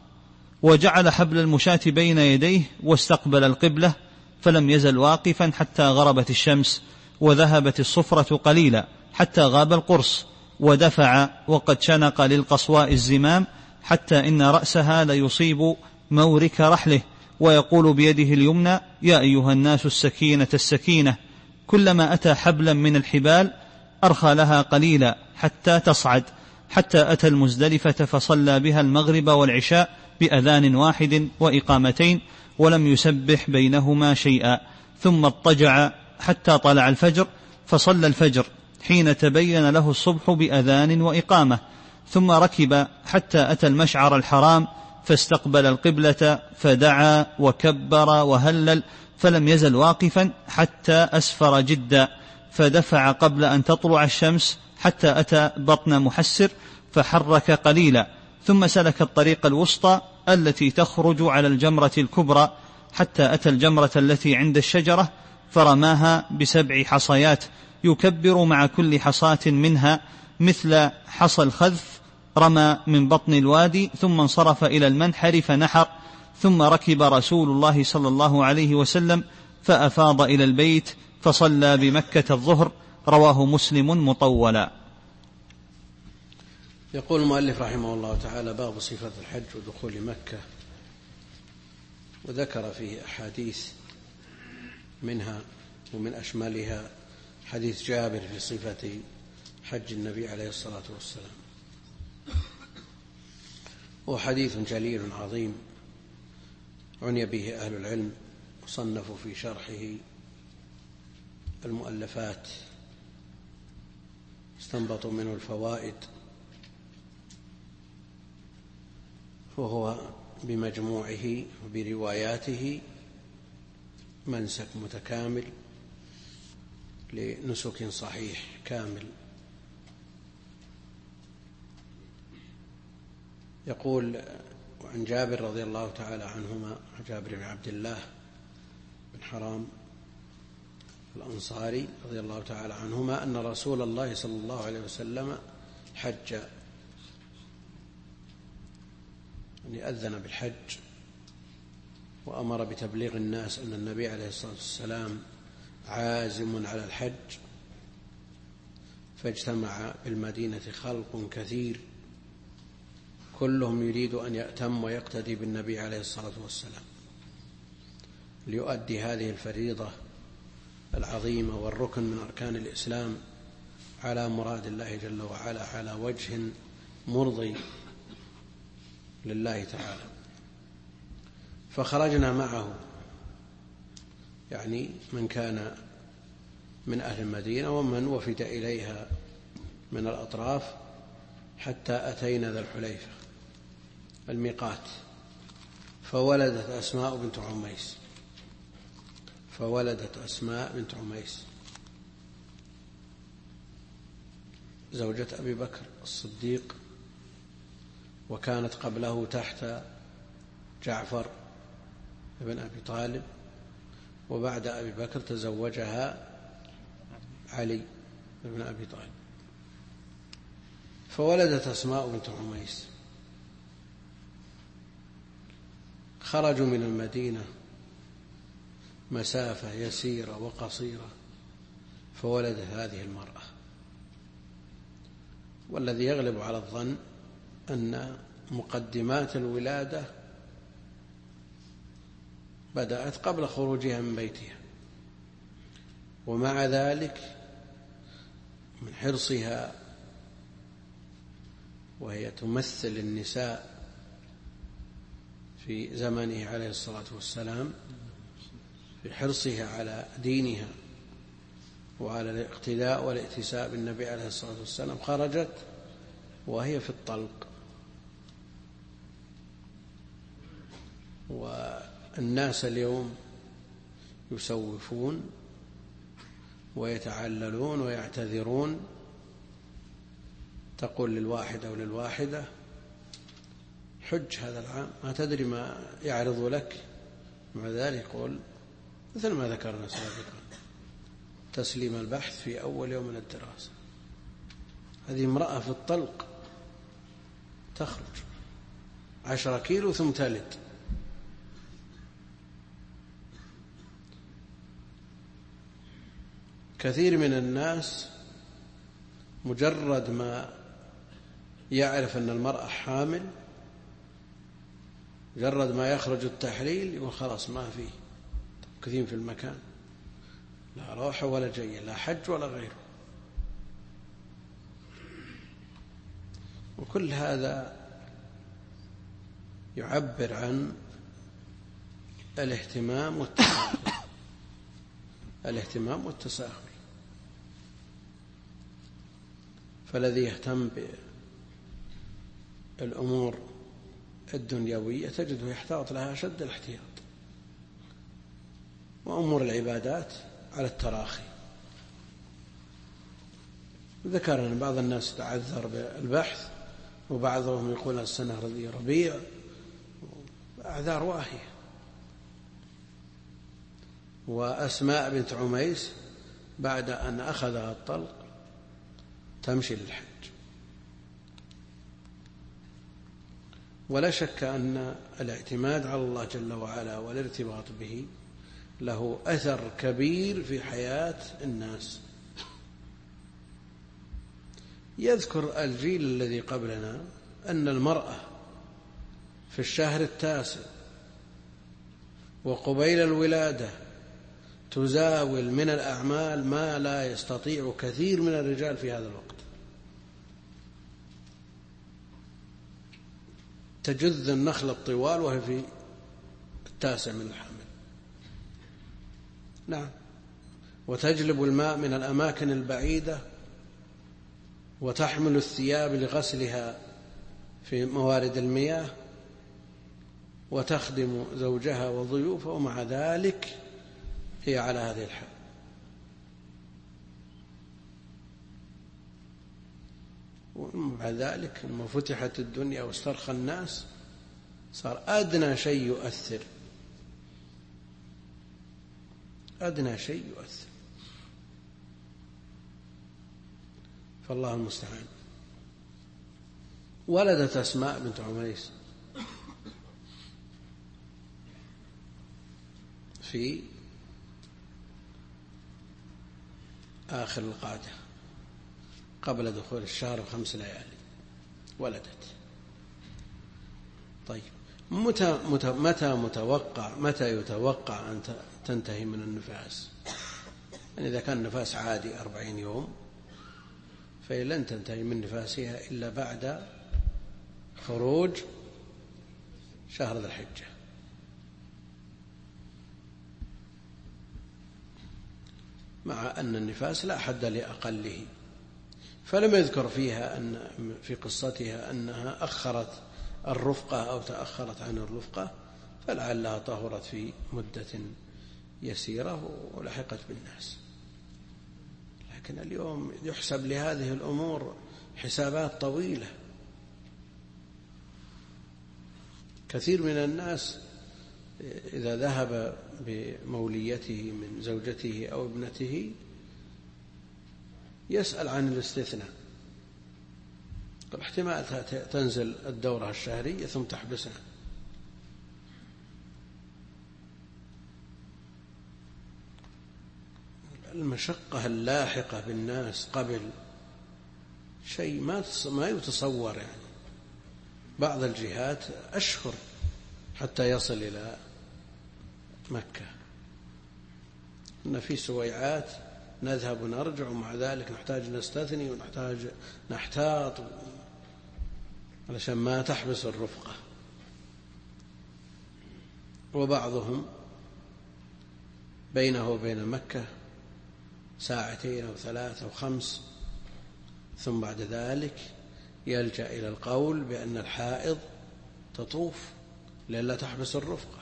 وجعل حبل المشاة بين يديه، واستقبل القبلة، فلم يزل واقفا حتى غربت الشمس، وذهبت الصفرة قليلا حتى غاب القرص، ودفع وقد شنق للقصواء الزمام، حتى إن رأسها ليصيب مورك رحله، ويقول بيده اليمنى: يا أيها الناس السكينة السكينة. كلما أتى حبلا من الحبال أرخى لها قليلا حتى تصعد، حتى أتى المزدلفة فصلى بها المغرب والعشاء بأذان واحد وإقامتين، ولم يسبح بينهما شيئا، ثم اضطجع حتى طلع الفجر، فصلى الفجر حين تبين له الصبح بأذان وإقامة، ثم ركب حتى أتى المشعر الحرام، فاستقبل القبلة، فدعا وكبر وهلل، فلم يزل واقفا حتى أسفر جدا، فدفع قبل أن تطلع الشمس حتى أتى بطن محسر، فحرك قليلا، ثم سلك الطريق الوسطى التي تخرج على الجمرة الكبرى، حتى أتى الجمرة التي عند الشجرة، فرماها ب7 حصيات، يكبر مع كل حصاة منها مثل حصى الخذف، رمى من بطن الوادي، ثم انصرف إلى المنحر فنحر، ثم ركب رسول الله صلى الله عليه وسلم فأفاض إلى البيت، فصلى بمكة الظهر. رواه مسلم مطولا. يقول المؤلف رحمه الله تعالى: باب صفة الحج ودخول مكة، وذكر فيه أحاديث، منها ومن أشملها حديث جابر في صفة حج النبي عليه الصلاة والسلام، وحديث جليل عظيم عني به أهل العلم وصنفوا في شرحه المؤلفات، استنبطوا منه الفوائد، وهو بمجموعه وبرواياته منسك متكامل لنسك صحيح كامل. يقول: وعن جابر رضي الله تعالى عنهما، جابر بن عبد الله بن حرام الأنصاري رضي الله تعالى عنهما، أن رسول الله صلى الله عليه وسلم حج، يعني أذن بالحج وأمر بتبليغ الناس أن النبي عليه الصلاة والسلام عازم على الحج، فاجتمع بالمدينة خلق كثير كلهم يريد أن يأتم ويقتدي بالنبي عليه الصلاة والسلام ليؤدي هذه الفريضة العظيمة والركن من أركان الإسلام على مراد الله جل وعلا على وجه مرضي لله تعالى. فخرجنا معه، يعني من كان من أهل المدينة ومن وفد إليها من الأطراف، حتى أتينا ذا الحليفة الميقات، فولدت أسماء بنت عميس زوجة أبي بكر الصديق، وكانت قبله تحت جعفر بن أبي طالب، وبعد أبي بكر تزوجها علي بن أبي طالب، فولدت أسماء بنت عميس. خرجوا من المدينة مسافة يسيرة وقصيرة فولدت هذه المرأة، والذي يغلب على الظن أن مقدمات الولادة بدأت قبل خروجها من بيتها، ومع ذلك من حرصها وهي تمثل النساء في زمنه عليه الصلاة والسلام، في حرصها على دينها وعلى الاقتداء والائتساء بالنبي عليه الصلاة والسلام، خرجت وهي في الطلق. والناس اليوم يسوفون ويتعللون ويعتذرون، تقول للواحد أو للواحدة: حج هذا العام، ما تدري ما يعرض لك. مع ذلك يقول مثل ما ذكرنا سابقا: تسليم البحث في أول يوم من الدراسة. هذه امرأة في الطلق تخرج 10 كيلو ثم تلد. كثير من الناس مجرد ما يعرف أن المرأة حامل، مجرد ما يخرج التحليل يقول خلاص ما فيه، كثير في المكان، لا روح ولا جاية، لا حج ولا غيره. وكل هذا يعبر عن الاهتمام والتساهل. فالذي يهتم بالأمور الدنيوية تجده يحتاط لها أشد الاحتياط، وأمور العبادات على التراخي. ذكر أن بعض الناس تعذر بالبحث، وبعضهم يقول السنة ربيع، أعذار واهية. وأسماء بنت عميس بعد أن أخذها الطلق تمشي للحج. ولا شك أن الاعتماد على الله جل وعلا والارتباط به له أثر كبير في حياة الناس. يذكر الجيل الذي قبلنا أن المرأة في الشهر التاسع وقبيل الولادة تزاول من الأعمال ما لا يستطيع كثير من الرجال في هذا الوقت. تجذ النخل الطوال وهي في التاسع من الحمل. نعم. وتجلب الماء من الأماكن البعيدة وتحمل الثياب لغسلها في موارد المياه وتخدم زوجها وضيوفه، ومع ذلك هي على هذه الحال. ومع ذلك لما فتحت الدنيا واسترخى الناس صار أدنى شيء يؤثر، أدنى شيء يؤثر. فالله المستعان. ولدت أسماء بنت عميس في آخر القعدة قبل دخول الشهر ب5 ليالي ولدت. طيب متى يتوقع أن تنتهي من النفاس؟ يعني إذا كان النفاس عادي 40 يوم فهي لن تنتهي من نفاسها إلا بعد خروج شهر ذي الحجة. مع أن النفاس لا حد لأقله، فلم يذكر فيها أن في قصتها أنها أخرت الرفقة أو تأخرت عن الرفقة، فلعلها طهرت في مدة يسيرة ولحقت بالناس. لكن اليوم يحسب لهذه الأمور حسابات طويلة. كثير من الناس إذا ذهب بموليته من زوجته أو ابنته يسأل عن الاستثناء، قال احتمال تنزل الدورة الشهرية ثم تحبسها. المشقة اللاحقة بالناس قبل شيء ما يتصور. يعني بعض الجهات أشهر حتى يصل إلى مكة، إن في سويعات نذهب ونرجع ومع ذلك نحتاج نستثني ونحتاج نحتاط علشان ما تحبس الرفقة. وبعضهم بينه وبين مكة 2 أو 3 أو 5 ثم بعد ذلك يلجأ إلى القول بأن الحائض تطوف لئلا تحبس الرفقة.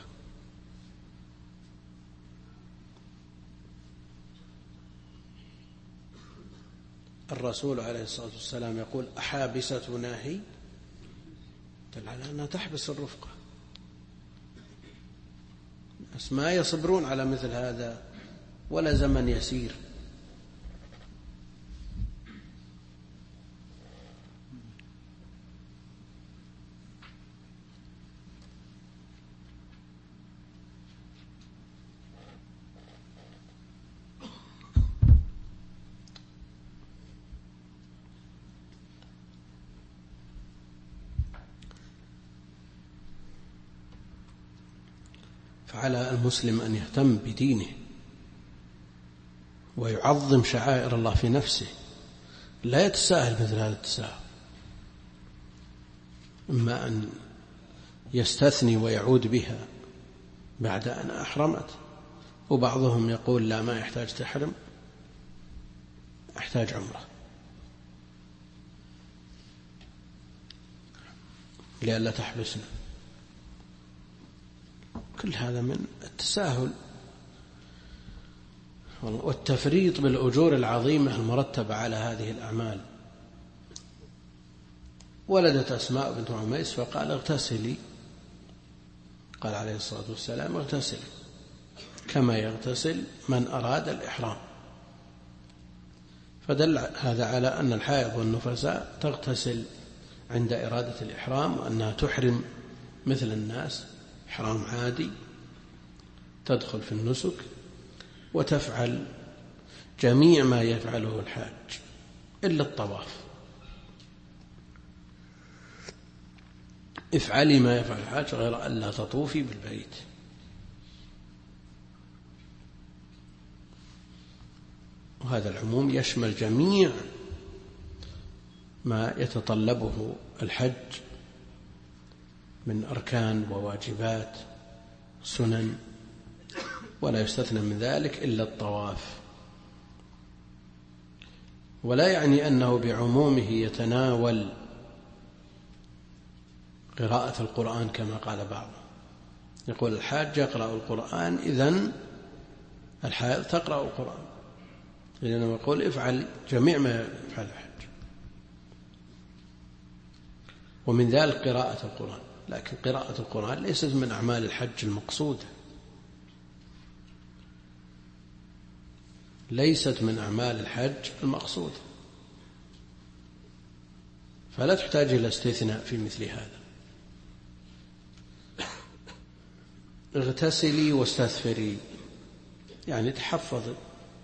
الرسول عليه الصلاة والسلام يقول أحابستنا هي؟ دل على أنها تحبس الرفقة. الناس ما يصبرون على مثل هذا ولا زمن يسير. فعلى المسلم أن يهتم بدينه ويعظم شعائر الله في نفسه، لا يتساهل مثل هذا التساهل. إما أن يستثني ويعود بها بعد أن أحرمت، وبعضهم يقول لا ما يحتاج تحرم، أحتاج عمره لئلا تحبسنا. كل هذا من التساهل والتفريط بالأجور العظيمة المرتبة على هذه الأعمال. ولدت أسماء بنت عميس فقال اغتسلي، قال عليه الصلاة والسلام اغتسلي كما يغتسل من أراد الإحرام. فدل هذا على أن الحائض والنفساء تغتسل عند إرادة الإحرام، وأنها تحرم مثل الناس إحرام عادي، تدخل في النسك وتفعل جميع ما يفعله الحاج إلا الطواف. افعلي ما يفعل الحاج غير أن لا تطوفي بالبيت. وهذا العموم يشمل جميع ما يتطلبه الحج من أركان وواجبات سنن، ولا يستثنى من ذلك إلا الطواف. ولا يعني أنه بعمومه يتناول قراءة القرآن كما قال بعض، يقول الحاج يقرأ القرآن إذن الحائض تقرأ القرآن، لأنه يقول افعل جميع ما يفعل الحج، ومن ذلك قراءة القرآن. لكن قراءة القرآن ليست من أعمال الحج المقصودة، ليست من أعمال الحج المقصودة، فلا تحتاج إلى استثناء في مثل هذا. اغتسلي واستثفري، يعني تحفظي.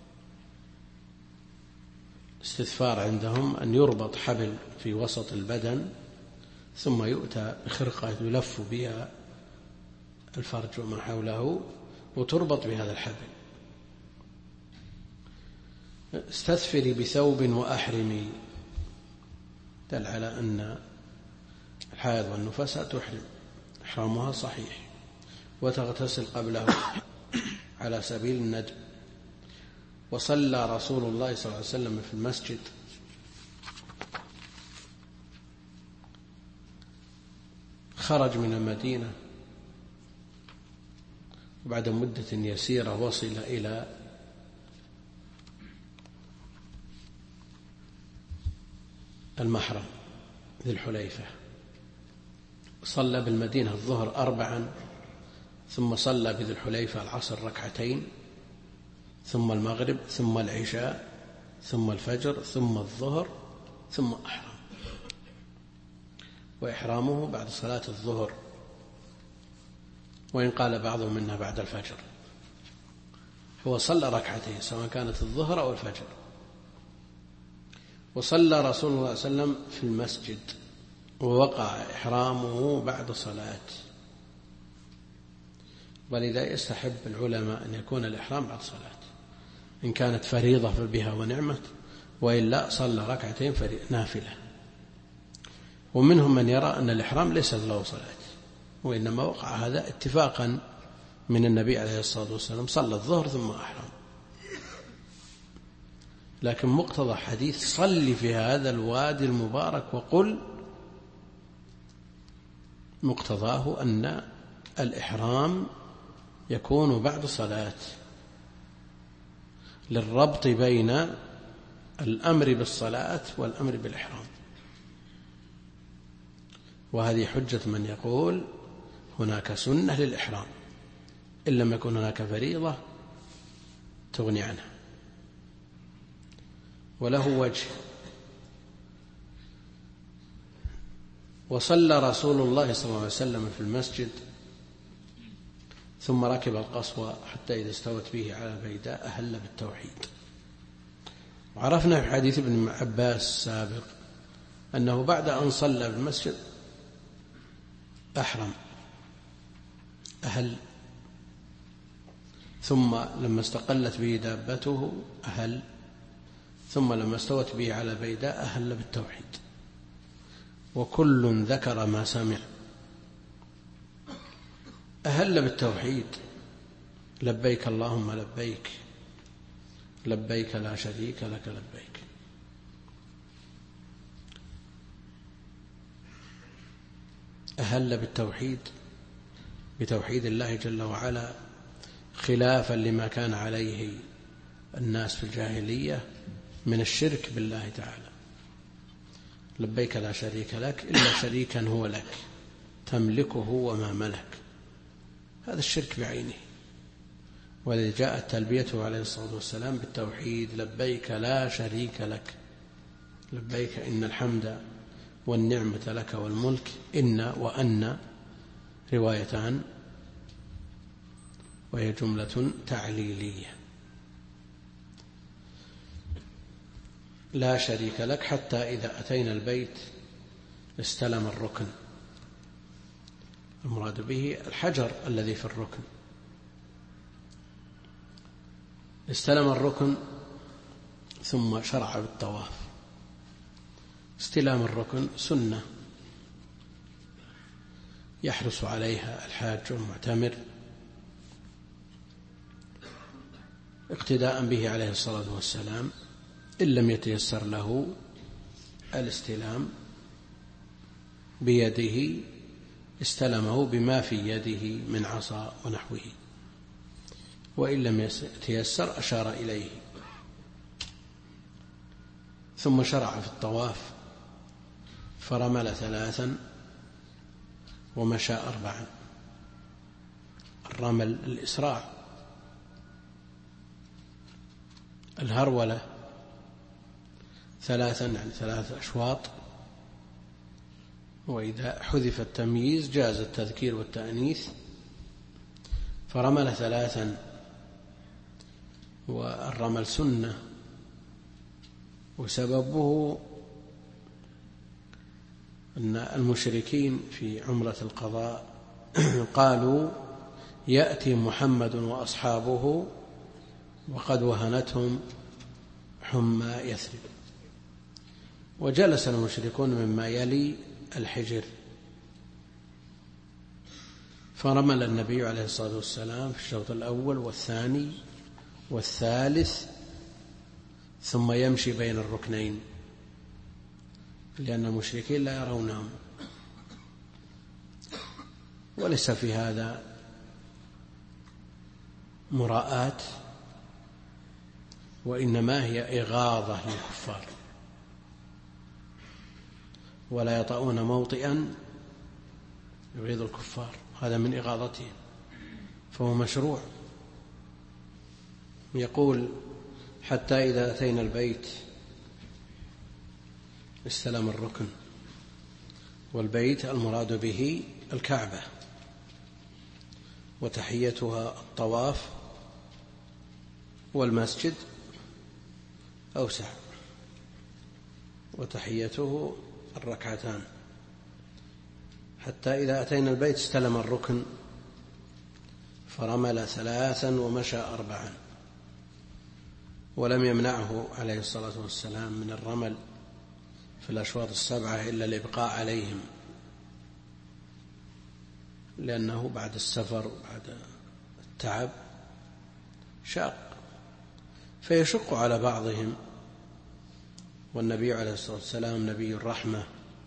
استثفار عندهم أن يربط حبل في وسط البدن ثم يؤتى بخرقة يلف بها الفرج وما حوله وتربط بهذا الحبل. استثفري بثوب وأحرمي، دل على أن الحائض والنفساء تحرم، إحرامها صحيح، وتغتسل قبله على سبيل الندب. وصلى رسول الله صلى الله عليه وسلم في المسجد خرج من المدينة وبعد مدة يسيرة وصل إلى المحرم ذي الحليفة. صلى بالمدينة الظهر 4، ثم صلى بذي الحليفة العصر 2، ثم المغرب، ثم العشاء، ثم الفجر، ثم الظهر، ثم أحرم. وإحرامه بعد صلاة الظهر، وإن قال بعضهم إنها بعد الفجر. هو صلى 2 سواء كانت الظهر أو الفجر. وصلى رسول الله صلى الله عليه وسلم في المسجد، ووقع إحرامه بعد صلاة. ولذا يستحب العلماء أن يكون الإحرام بعد صلاة، إن كانت فريضة فبها ونعمت، وإلا صلى 2 نافلة. ومنهم من يرى أن الإحرام ليس له صلاة، وإنما وقع هذا اتفاقا من النبي عليه الصلاة والسلام، صلى الظهر ثم أحرم. لكن مقتضى حديث صل في هذا الوادي المبارك وقل، مقتضاه أن الإحرام يكون بعد صلاة، للربط بين الأمر بالصلاة والأمر بالإحرام. وهذه حجة من يقول هناك سنة للإحرام إن لم يكن هناك فريضة تغني عنها. وله وجه. وصلى رسول الله صلى الله عليه وسلم في المسجد ثم ركب القصوى حتى إذا استوت به على البيداء أهل بالتوحيد. وعرفنا في حديث ابن عباس السابق أنه بعد أن صلى في المسجد أحرم، أهل، ثم لما استقلت به دابته أهل، ثم لما استوت به على بيداء أهل بالتوحيد. وكل ذكر ما سمع. أهل بالتوحيد: لبيك اللهم لبيك، لبيك لا شريك لك لبيك. أهل بالتوحيد، بتوحيد الله جل وعلا، خلافا لما كان عليه الناس في الجاهلية من الشرك بالله تعالى. لبيك لا شريك لك إلا شريكا هو لك تملكه وما ملك، هذا الشرك بعينه. ولذا جاءت تلبيته عليه الصلاة والسلام بالتوحيد: لبيك لا شريك لك لبيك إن الحمد والنعمة لك والملك. إن وأن روايتان وهي جملة تعليلية. لا شريك لك حتى إذا أتينا البيت استلم الركن، المراد به الحجر الذي في الركن. استلم الركن ثم شرع بالطواف. استلام الركن سنة يحرص عليها الحاج والمعتمر اقتداء به عليه الصلاة والسلام. إن لم يتيسر له الاستلام بيده استلمه بما في يده من عصا ونحوه، وإن لم يتيسر أشار إليه. ثم شرع في الطواف فرمل 3 ومشى 4. الرمل الإسراع، الهرولة 3 يعني 3 أشواط، وإذا حذف التمييز جاز التذكير والتأنيث. فرمل 3، والرمل سنة، وسببه أن المشركين في عمرة القضاء قالوا يأتي محمد وأصحابه وقد وهنتهم حمى يثرب، وجلس المشركون مما يلي الحجر، فرمل النبي عليه الصلاة والسلام في الشوط الأول والثاني والثالث، ثم يمشي بين الركنين لأن المشركين لا يرونهم. وليس في هذا مراءة، وإنما هي إغاظة للكفار، ولا يطؤون موطئا يغيظ الكفار، هذا من إغاظتهم، فهو مشروع. يقول حتى إذا أتينا البيت استلم الركن، والبيت المراد به الكعبة، وتحيتها الطواف، والمسجد أوسع وتحيته 2 حتى إذا أتينا البيت استلم الركن فرمل 3 ومشى 4. ولم يمنعه عليه الصلاة والسلام من الرمل في الأشواط 7 إلا الإبقاء عليهم، لأنه بعد السفر وبعد التعب شاق، فيشق على بعضهم. والنبي عليه الصلاة والسلام نبي الرحمة،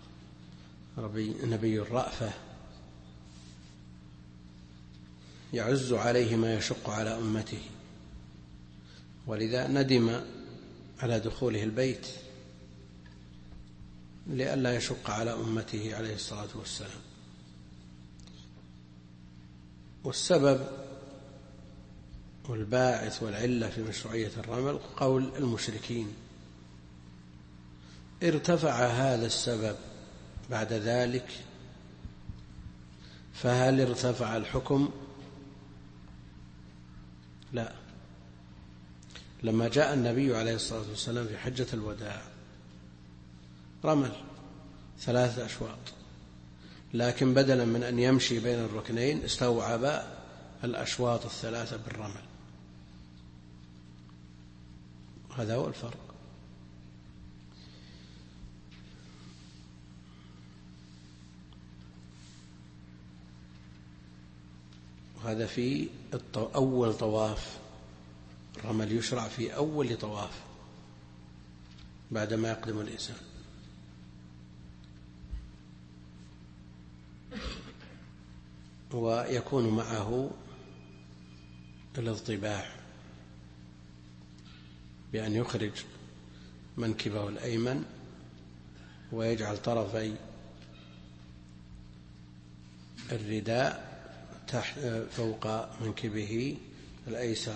نبي الرأفة، يعز عليه ما يشق على أمته، ولذا ندم على دخوله البيت لئلا يشق على أمته عليه الصلاة والسلام. والسبب والباعث والعلة في مشروعية الرمل قول المشركين. ارتفع هذا السبب بعد ذلك، فهل ارتفع الحكم؟ لا. لما جاء النبي عليه الصلاة والسلام في حجة الوداع رمل 3 أشواط، لكن بدلا من أن يمشي بين الركنين استوعب الأشواط 3 بالرمل. هذا هو الفرق. وهذا في أول طواف، الرمل يشرع في أول طواف بعدما يقدم الإنسان. ويكون معه الاضطباع بأن يخرج منكبه الأيمن ويجعل طرفي الرداء فوق منكبه الأيسر.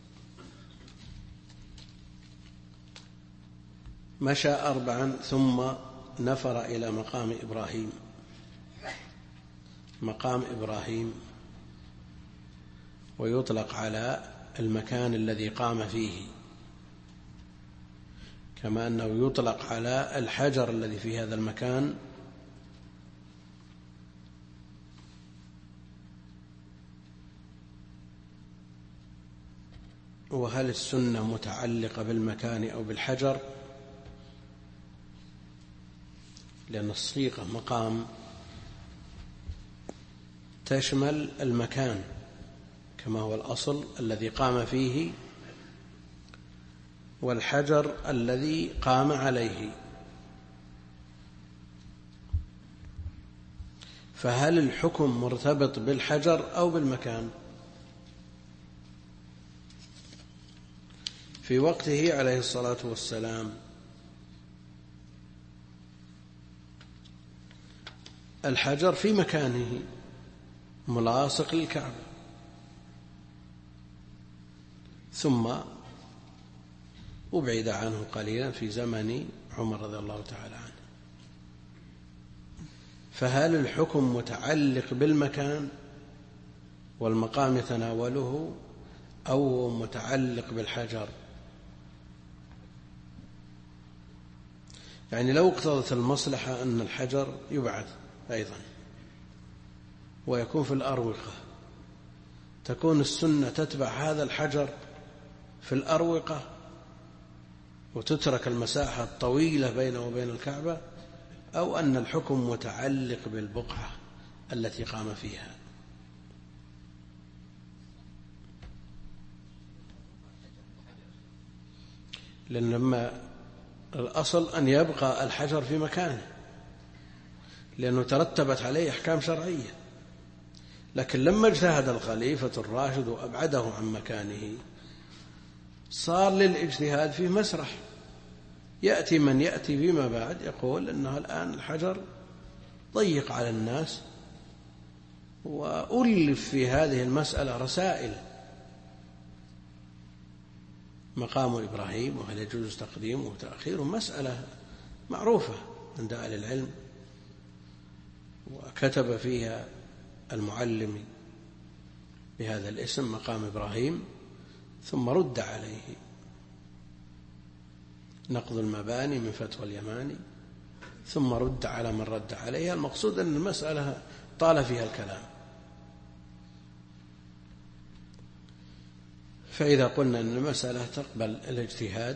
مشى 4 ثم نفر إلى مقام إبراهيم. مقام إبراهيم ويطلق على المكان الذي قام فيه، كما أنه يطلق على الحجر الذي في هذا المكان. وهل السنة متعلقة بالمكان أو بالحجر؟ لأن الصيغة مقام تشمل المكان كما هو الأصل الذي قام فيه، والحجر الذي قام عليه. فهل الحكم مرتبط بالحجر أو بالمكان؟ في وقته عليه الصلاة والسلام الحجر في مكانه ملاصق للكعبة، ثم أبعد عنه قليلا في زمن عمر رضي الله تعالى عنه. فهل الحكم متعلق بالمكان والمقام يتناوله، أو هو متعلق بالحجر؟ يعني لو اقتضت المصلحة أن الحجر يبعد أيضا ويكون في الأروقة، تكون السنة تتبع هذا الحجر في الأروقة وتترك المساحة الطويلة بينه وبين الكعبة، أو أن الحكم متعلق بالبقعة التي قام فيها؟ لأن لما الأصل أن يبقى الحجر في مكانه لأنه ترتبت عليه أحكام شرعية، لكن لما اجتهد الخليفة الراشد وأبعده عن مكانه صار للاجتهاد فيه مسرح. يأتي من يأتي فيما بعد يقول إنه الآن الحجر ضيق على الناس، وألف في هذه المسألة رسائل: مقام إبراهيم وهل يجوز تقديمه وتأخيره، مسألة معروفة عند أهل العلم، وكتب فيها المعلم بهذا الاسم مقام إبراهيم، ثم رد عليه نقض المباني من فتوى اليماني، ثم رد على من رد عليها. المقصود أن المسألة طال فيها الكلام. فإذا قلنا أن المسألة تقبل الاجتهاد،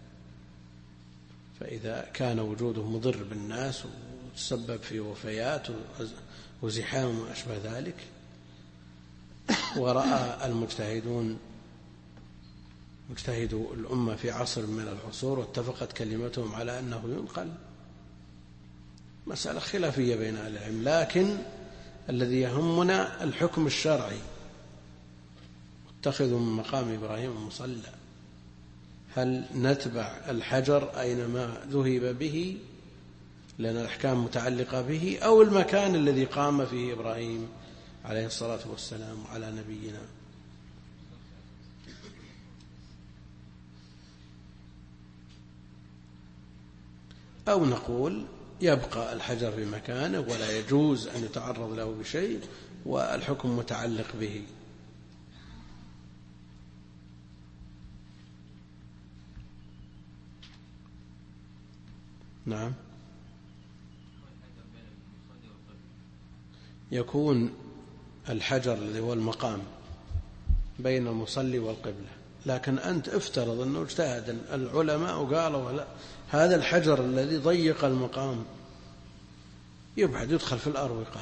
فإذا كان وجوده مضر بالناس وتسبب في وفيات وزحام وما أشبه ذلك، ورأى المجتهدون مجتهدو الأمة في عصر من العصور واتفقت كلمتهم على أنه ينقل، مسألة خلافية بين أهل العلم، لكن الذي يهمنا الحكم الشرعي. اتخذوا من مقام إبراهيم مصلى، هل نتبع الحجر أينما ذهب به لأن الأحكام متعلقة به، أو المكان الذي قام فيه إبراهيم عليه الصلاة والسلام على نبينا؟ أو نقول يبقى الحجر في مكانه ولا يجوز أن يتعرض له بشيء والحكم متعلق به. نعم، يكون الحجر الذي هو المقام بين المصلي والقبلة، لكن أنت افترض أنه اجتهد العلماء وقالوا لا، هذا الحجر الذي ضيق المقام يبعد، يدخل في الأروقة،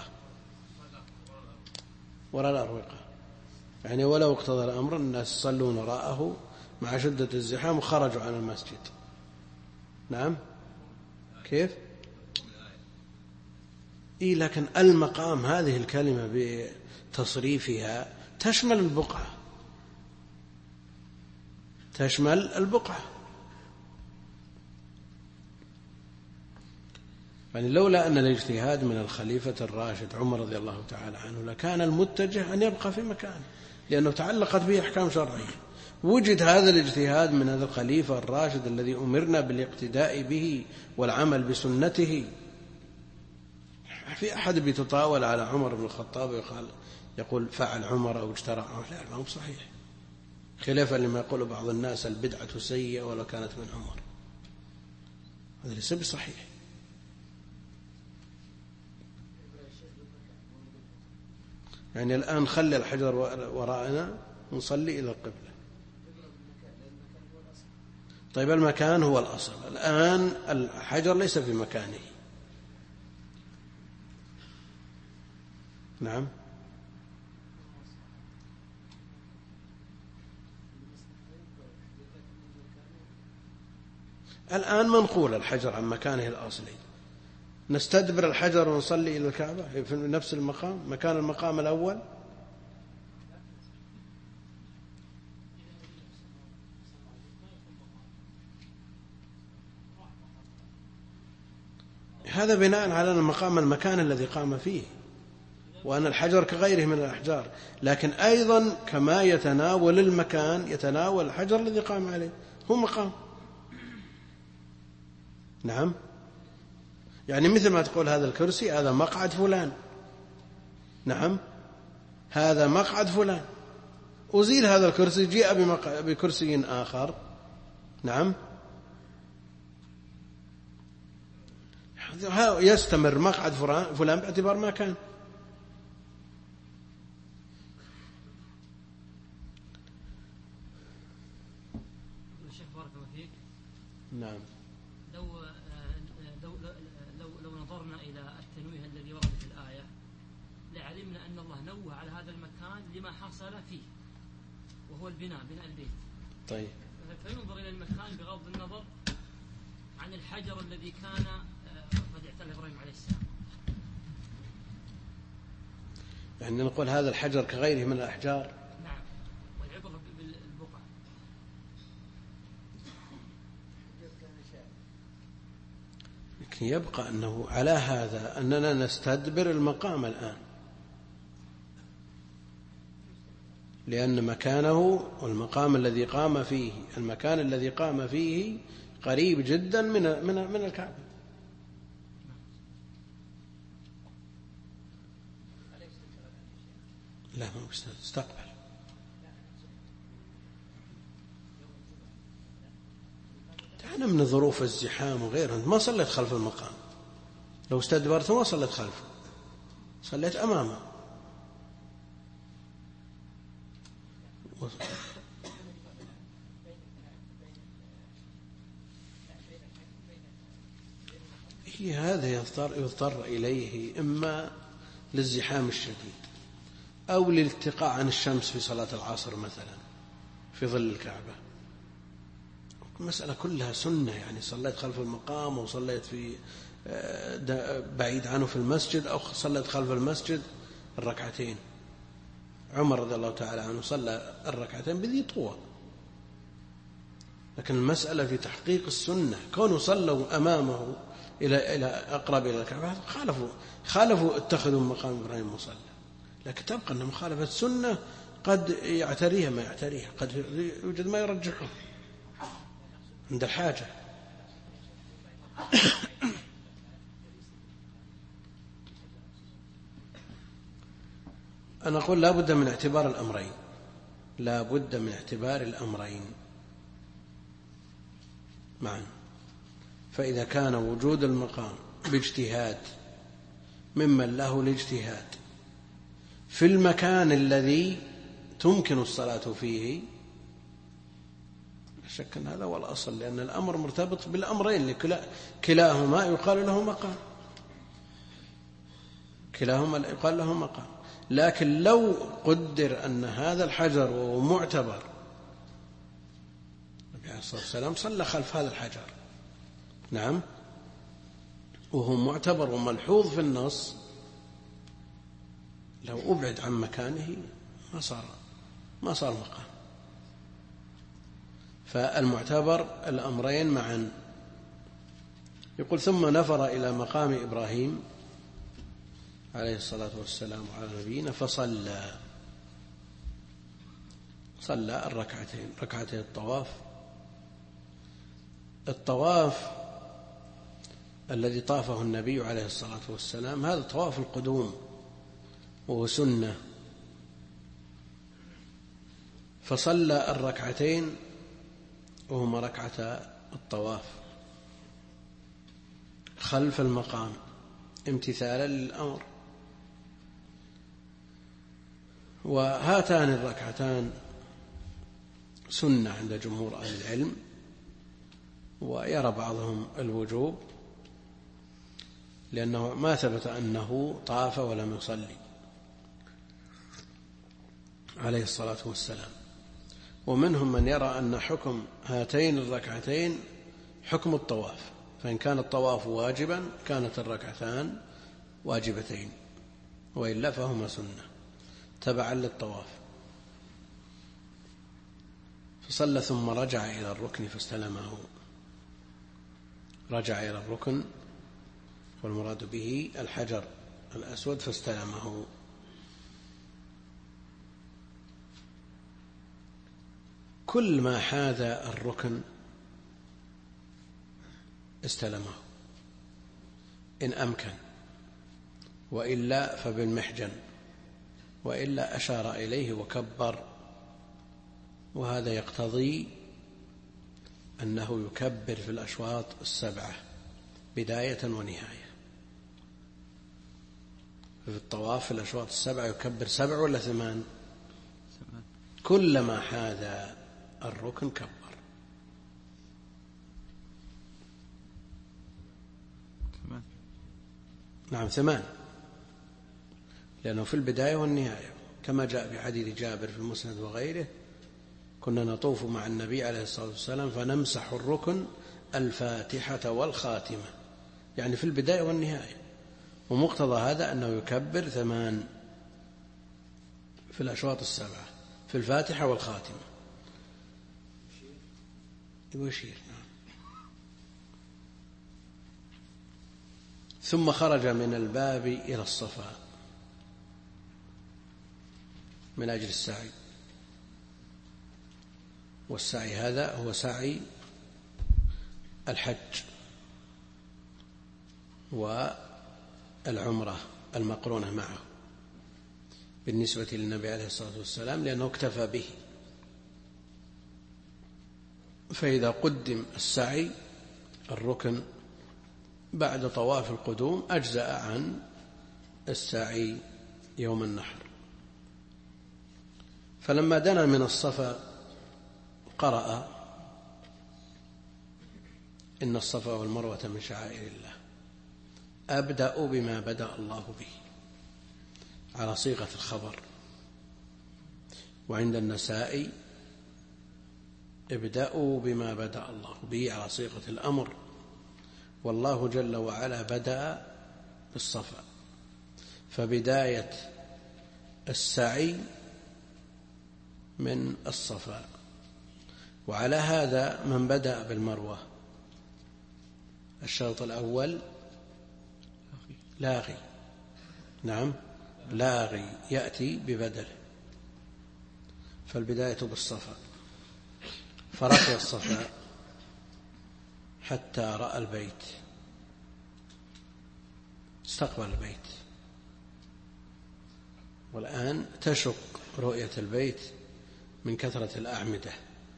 وراء الأروقة، يعني ولو اقتضى الأمر الناس يصلون وراءه مع شدة الزحام وخرجوا عن المسجد. نعم، كيف؟ إيه، لكن المقام هذه الكلمة بتصريفها تشمل البقعة، تشمل البقعة. يعني لولا أن الاجتهاد من الخليفة الراشد عمر رضي الله تعالى عنه لكان المتجه أن يبقى في مكانه، لأنه تعلقت به أحكام شرعية. وجد هذا الاجتهاد من هذا الخليفة الراشد الذي أمرنا بالاقتداء به والعمل بسنته. في أحد بيتطاول على عمر بن الخطاب ويقال يقول فعل عمر أو اجترع، لا ما هو صحيح، خلافا لما يقول بعض الناس البدعة سيئة ولو كانت من عمر، هذا ليس بصحيح. يعني الآن خلي الحجر وراءنا ونصلي إلى القبلة. طيب المكان هو الأصل، الآن الحجر ليس في مكانه. نعم. الآن منقول الحجر عن مكانه الأصلي، نستدبر الحجر ونصلي إلى الكعبة في نفس المقام، مكان المقام الأول. هذا بناء على المقام المكان الذي قام فيه، وأن الحجر كغيره من الأحجار، لكن أيضا كما يتناول المكان يتناول الحجر الذي قام عليه، هو مقام. نعم. يعني مثل ما تقول هذا الكرسي هذا مقعد فلان، نعم هذا مقعد فلان، أزيل هذا الكرسي جيء بكرسي آخر، نعم يستمر مقعد فلان باعتبار ما كان. الشيخ بارك الله فيك. نعم. لو نظرنا إلى التنويه الذي ورد في الآية لعلمنا أن الله نوه على هذا المكان لما حصل فيه، وهو بناء البيت. طيب. فينظر إلى المكان بغض النظر عن الحجر الذي كان قد اعتله إبراهيم عليه السلام. يعني نقول هذا الحجر كغيره من الأحجار. نعم، والعبرة بالبقعة. لكن يبقى أنه على هذا أننا نستدبر المقام الآن، لأن مكانه والمقام الذي قام فيه، المكان الذي قام فيه قريب جدا من الكعبة. لا ما استقبل. أنا من ظروف الزحام وغيرها ما صليت خلف المقام، لو استدبرت ما صليت خلفه، صليت أمامه. هذا يضطر إليه إما للزحام الشديد أو للالتقاء عن الشمس في صلاة العصر مثلا في ظل الكعبة. المسألة كلها سنة، يعني صليت خلف المقام أو صليت في بعيد عنه في المسجد أو صليت خلف المسجد الركعتين. عمر رضي الله تعالى عنه صلى الركعتين بذي طوى، لكن المسألة في تحقيق السنة. كونوا صلوا أمامه إلى أقرب إلى الكعبة خالفوا اتخذوا مقام إبراهيم مصلى، لكن تبقى أن مخالفة السنة قد يعتريها ما يعتريها، قد يوجد ما يرجحه عند الحاجة. أنا أقول لا بد من اعتبار الأمرين، لا بد من اعتبار الأمرين معا. فإذا كان وجود المقام باجتهاد ممن له الاجتهاد في المكان الذي تمكن الصلاة فيه، لا شك أن هذا هو الأصل، لأن الأمر مرتبط بالأمرين، كلاهما يقال له مقام، كلاهما يقال له مقام. لكن لو قدر أن هذا الحجر وهو معتبر، النبي عليه الصلاة والسلام صلى خلف هذا الحجر، نعم، وهو معتبر وملحوظ في النص، لو أبعد عن مكانه ما صار مقام. فالمعتبر الأمرين معا. يقول ثم نفر إلى مقام إبراهيم عليه الصلاة والسلام على نبينا فصلى الركعتين، ركعتين الطواف الذي طافه النبي عليه الصلاة والسلام هذا طواف القدوم، وهو سنة فصلى الركعتين وهما ركعة الطواف خلف المقام امتثالا للأمر. وهاتان الركعتان سنة عند جمهور أهل العلم، ويرى بعضهم الوجوب لأنه ما ثبت أنه طاف ولم يصلي عليه الصلاة والسلام. ومنهم من يرى أن حكم هاتين الركعتين حكم الطواف، فإن كان الطواف واجبا كانت الركعتان واجبتين، وإلا فهما سنة تبعا للطواف. فصلى ثم رجع إلى الركن فاستلمه. رجع إلى الركن والمراد به الحجر الأسود فاستلمه. كل ما حاذى الركن استلمه إن أمكن، وإلا فبالمحجن، وإلا أشار إليه وكبر. وهذا يقتضي أنه يكبر في الأشواط السبعة بداية ونهاية. في الطواف في الأشواط السبعة يكبر 7 ولا 8؟ كلما حاذى الركن كبر. نعم 8، لأنه في البداية والنهاية، كما جاء في حديث جابر في المسند وغيره: كنا نطوف مع النبي عليه الصلاة والسلام فنمسح الركن الفاتحة والخاتمة، يعني في البداية والنهاية. ومقتضى هذا أنه يكبر 8 في الأشواط السبعة في الفاتحة والخاتمة. يشير. ثم خرج من الباب إلى الصفا من أجل السعي، والسعي هذا هو سعي الحج والعمرة المقرونة معه بالنسبة للنبي عليه الصلاة والسلام، لأنه اكتفى به. فإذا قدم السعي الركن بعد طواف القدوم أجزأ عن السعي يوم النحر. فلما دنا من الصفا قرأ: إن الصفا والمروة من شعائر الله، أبدأ بما بدأ الله به، على صيغة الخبر. وعند النسائي: ابدأوا بما بدأ الله به، على صيغة الأمر. والله جل وعلا بدأ بالصفا، فبداية السعي من الصفا. وعلى هذا من بدأ بالمروة الشوط الأول لاغي، نعم لاغي، يأتي ببدله. فالبداية بالصفا، فرقي الصفا حتى رأى البيت، استقبل البيت. والآن تشق رؤية البيت من كثرة الأعمدة،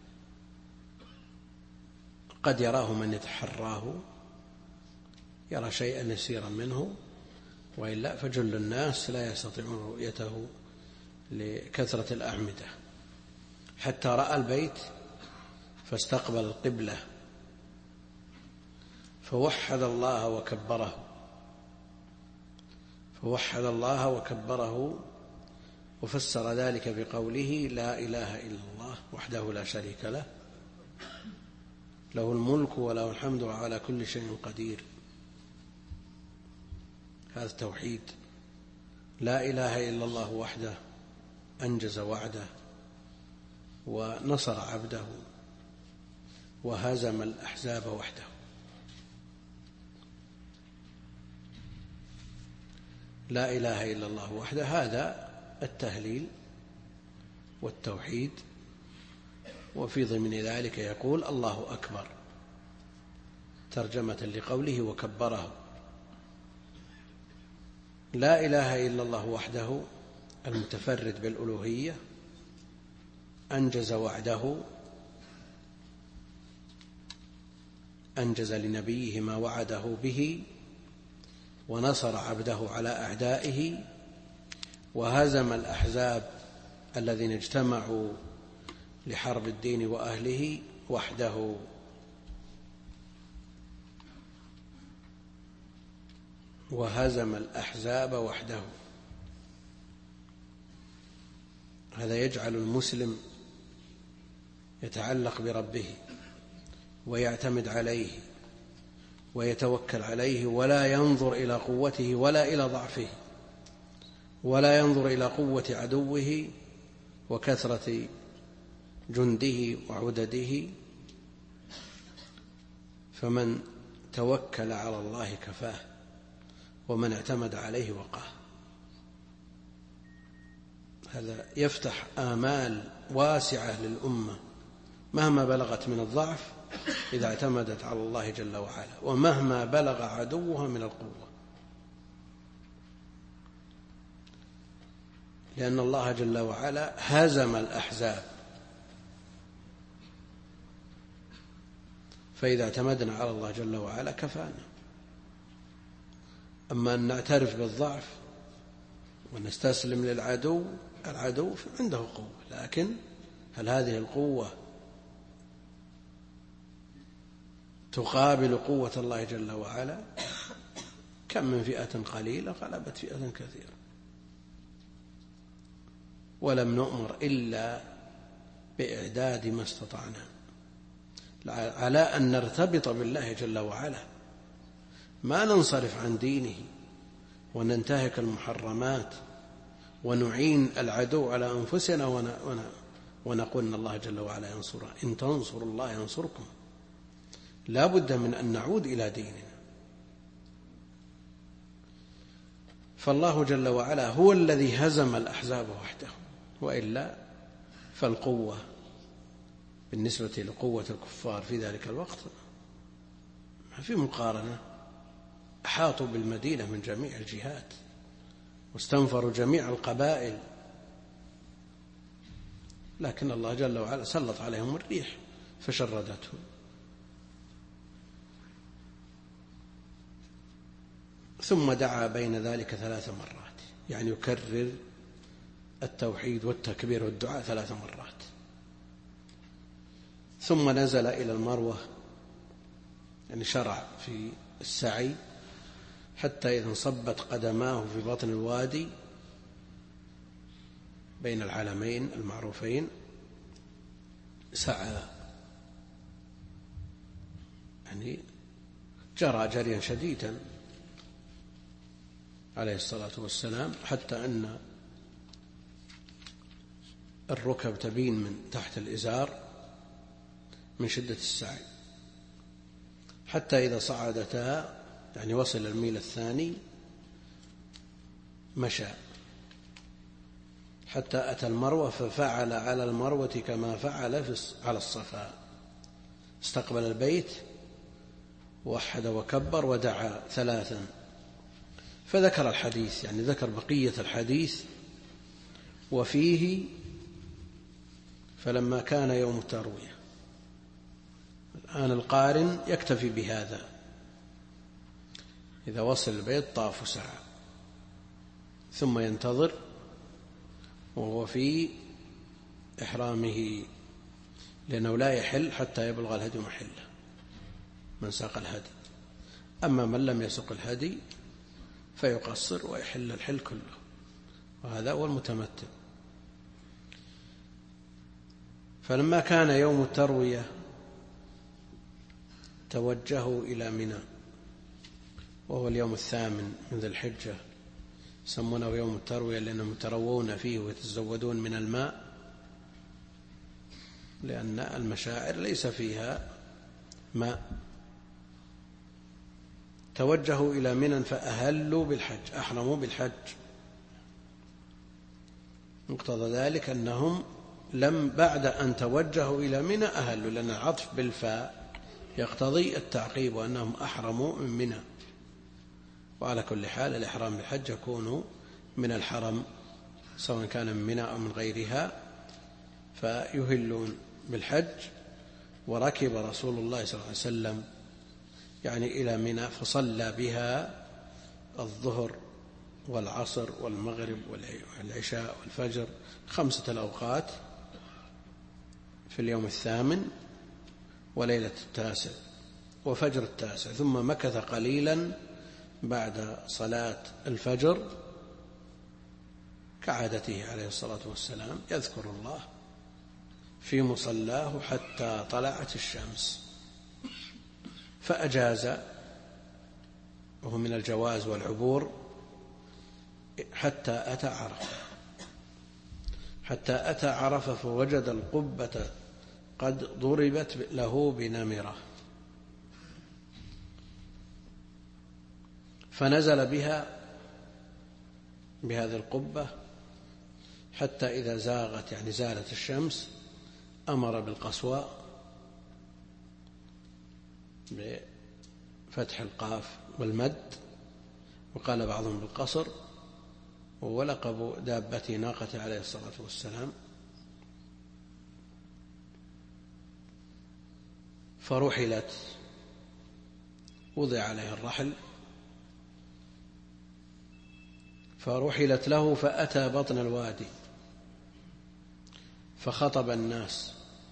قد يراه من يتحراه، يرى شيئا يسيرا منه، وإلا فجل الناس لا يستطيعون رؤيته لكثرة الأعمدة. حتى رأى البيت فاستقبل القبلة، فوحد الله وكبره، وفسر ذلك بقوله: لا إله إلا الله وحده لا شريك له، له الملك وله الحمد وعلى كل شيء قدير. هذا التوحيد، لا إله إلا الله وحده أنجز وعده ونصر عبده وهزم الأحزاب وحده. لا إله إلا الله وحده، هذا التهليل والتوحيد. وفي ضمن ذلك يقول: الله أكبر، ترجمة لقوله وكبره. لا إله إلا الله وحده المتفرد بالألوهية أنجز وعده، أنجز لنبيه ما وعده به، ونصر عبده على أعدائه، وهزم الأحزاب الذين اجتمعوا لحرب الدين وأهله وحده. وهزم الأحزاب وحده. هذا يجعل المسلم يتعلق بربه ويعتمد عليه ويتوكل عليه، ولا ينظر إلى قوته ولا إلى ضعفه، ولا ينظر إلى قوة عدوه وكثرة جنده وعدده. فمن توكل على الله كفاه، ومن اعتمد عليه وقاه. هذا يفتح آمال واسعة للأمة مهما بلغت من الضعف إذا اعتمدت على الله جل وعلا، ومهما بلغ عدوها من القوة، لأن الله جل وعلا هزم الأحزاب. فإذا اعتمدنا على الله جل وعلا كفانا. أما أن نعترف بالضعف ونستسلم للعدو، العدو عنده قوة، لكن هل هذه القوة تقابل قوة الله جل وعلا؟ كم من فئة قليلة غلبت فئة كثيرة. ولم نؤمر إلا بإعداد ما استطعنا على أن نرتبط بالله جل وعلا، ما ننصرف عن دينه وننتهك المحرمات ونعين العدو على أنفسنا ونقول إن الله جل وعلا ينصرنا. إن تنصروا الله ينصركم. لا بد من أن نعود إلى ديننا. فالله جل وعلا هو الذي هزم الأحزاب وحده، وإلا فالقوة بالنسبة لقوة الكفار في ذلك الوقت ما في مقارنة. أحاطوا بالمدينة من جميع الجهات واستنفروا جميع القبائل، لكن الله جل وعلا سلط عليهم الريح فشردتهم. ثم دعا بين ذلك 3 مرات، يعني يكرر التوحيد والتكبير والدعاء 3 مرات. ثم نزل إلى المروة، يعني شرع في السعي حتى إذا انصبت قدماه في بطن الوادي بين العلمين المعروفين سعى، يعني جرى جريا شديدا عليه الصلاة والسلام، حتى أن الركب تبين من تحت الإزار من شدة السعي، حتى إذا صعدتا يعني وصل الميل الثاني مشى حتى أتى المروة، ففعل على المروة كما فعل على الصفا، استقبل البيت ووحد وكبر ودعا 3. فذكر الحديث، يعني ذكر بقية الحديث، وفيه فلما كان يوم التروية. الآن القارن يكتفي بهذا، إذا وصل البيت طاف وسعى، ثم ينتظر وهو في إحرامه، لأنه لا يحل حتى يبلغ الهدي محله من ساق الهدي. أما من لم يسق الهدي فيقصر ويحل الحل كله، وهذا هو المتمتع. فلما كان يوم التروية توجهوا إلى منى، وهو اليوم 8 من ذي الحجة، يسمونه يوم التروية لأنهم يتروون فيه ويتزودون من الماء، لأن المشاعر ليس فيها ماء. توجهوا إلى منى فأهلوا بالحج، أحرموا بالحج. مقتضى ذلك أنهم لم بعد أن توجهوا إلى منى أهلوا، لأن العطف بالفاء يقتضي التعقيب، وأنهم أحرموا من منى. وعلى كل حال الإحرام بالحج يكون من الحرم، سواء كان من منى أو من غيرها، فيهلون بالحج. وركب رسول الله صلى الله عليه وسلم يعني إلى منى فصلى بها الظهر والعصر والمغرب والعشاء والفجر 5 الأوقات في اليوم 8 وليلة 9 وفجر 9، ثم مكث قليلا بعد صلاة الفجر كعادته عليه الصلاة والسلام يذكر الله في مصلاه حتى طلعت الشمس، فأجاز، وهو من الجواز والعبور، حتى أتى عرفة فوجد القبة قد ضربت له بنمرة، فنزل بهذه القبة حتى إذا زاغت يعني زالت الشمس أمر بالقصواء بفتح القاف والمد، وقال بعضهم بالقصر، ولقب دابته ناقته عليه الصلاة والسلام. فرحلت، وضع عليه الرحل، فرحلت له فأتى بطن الوادي فخطب الناس،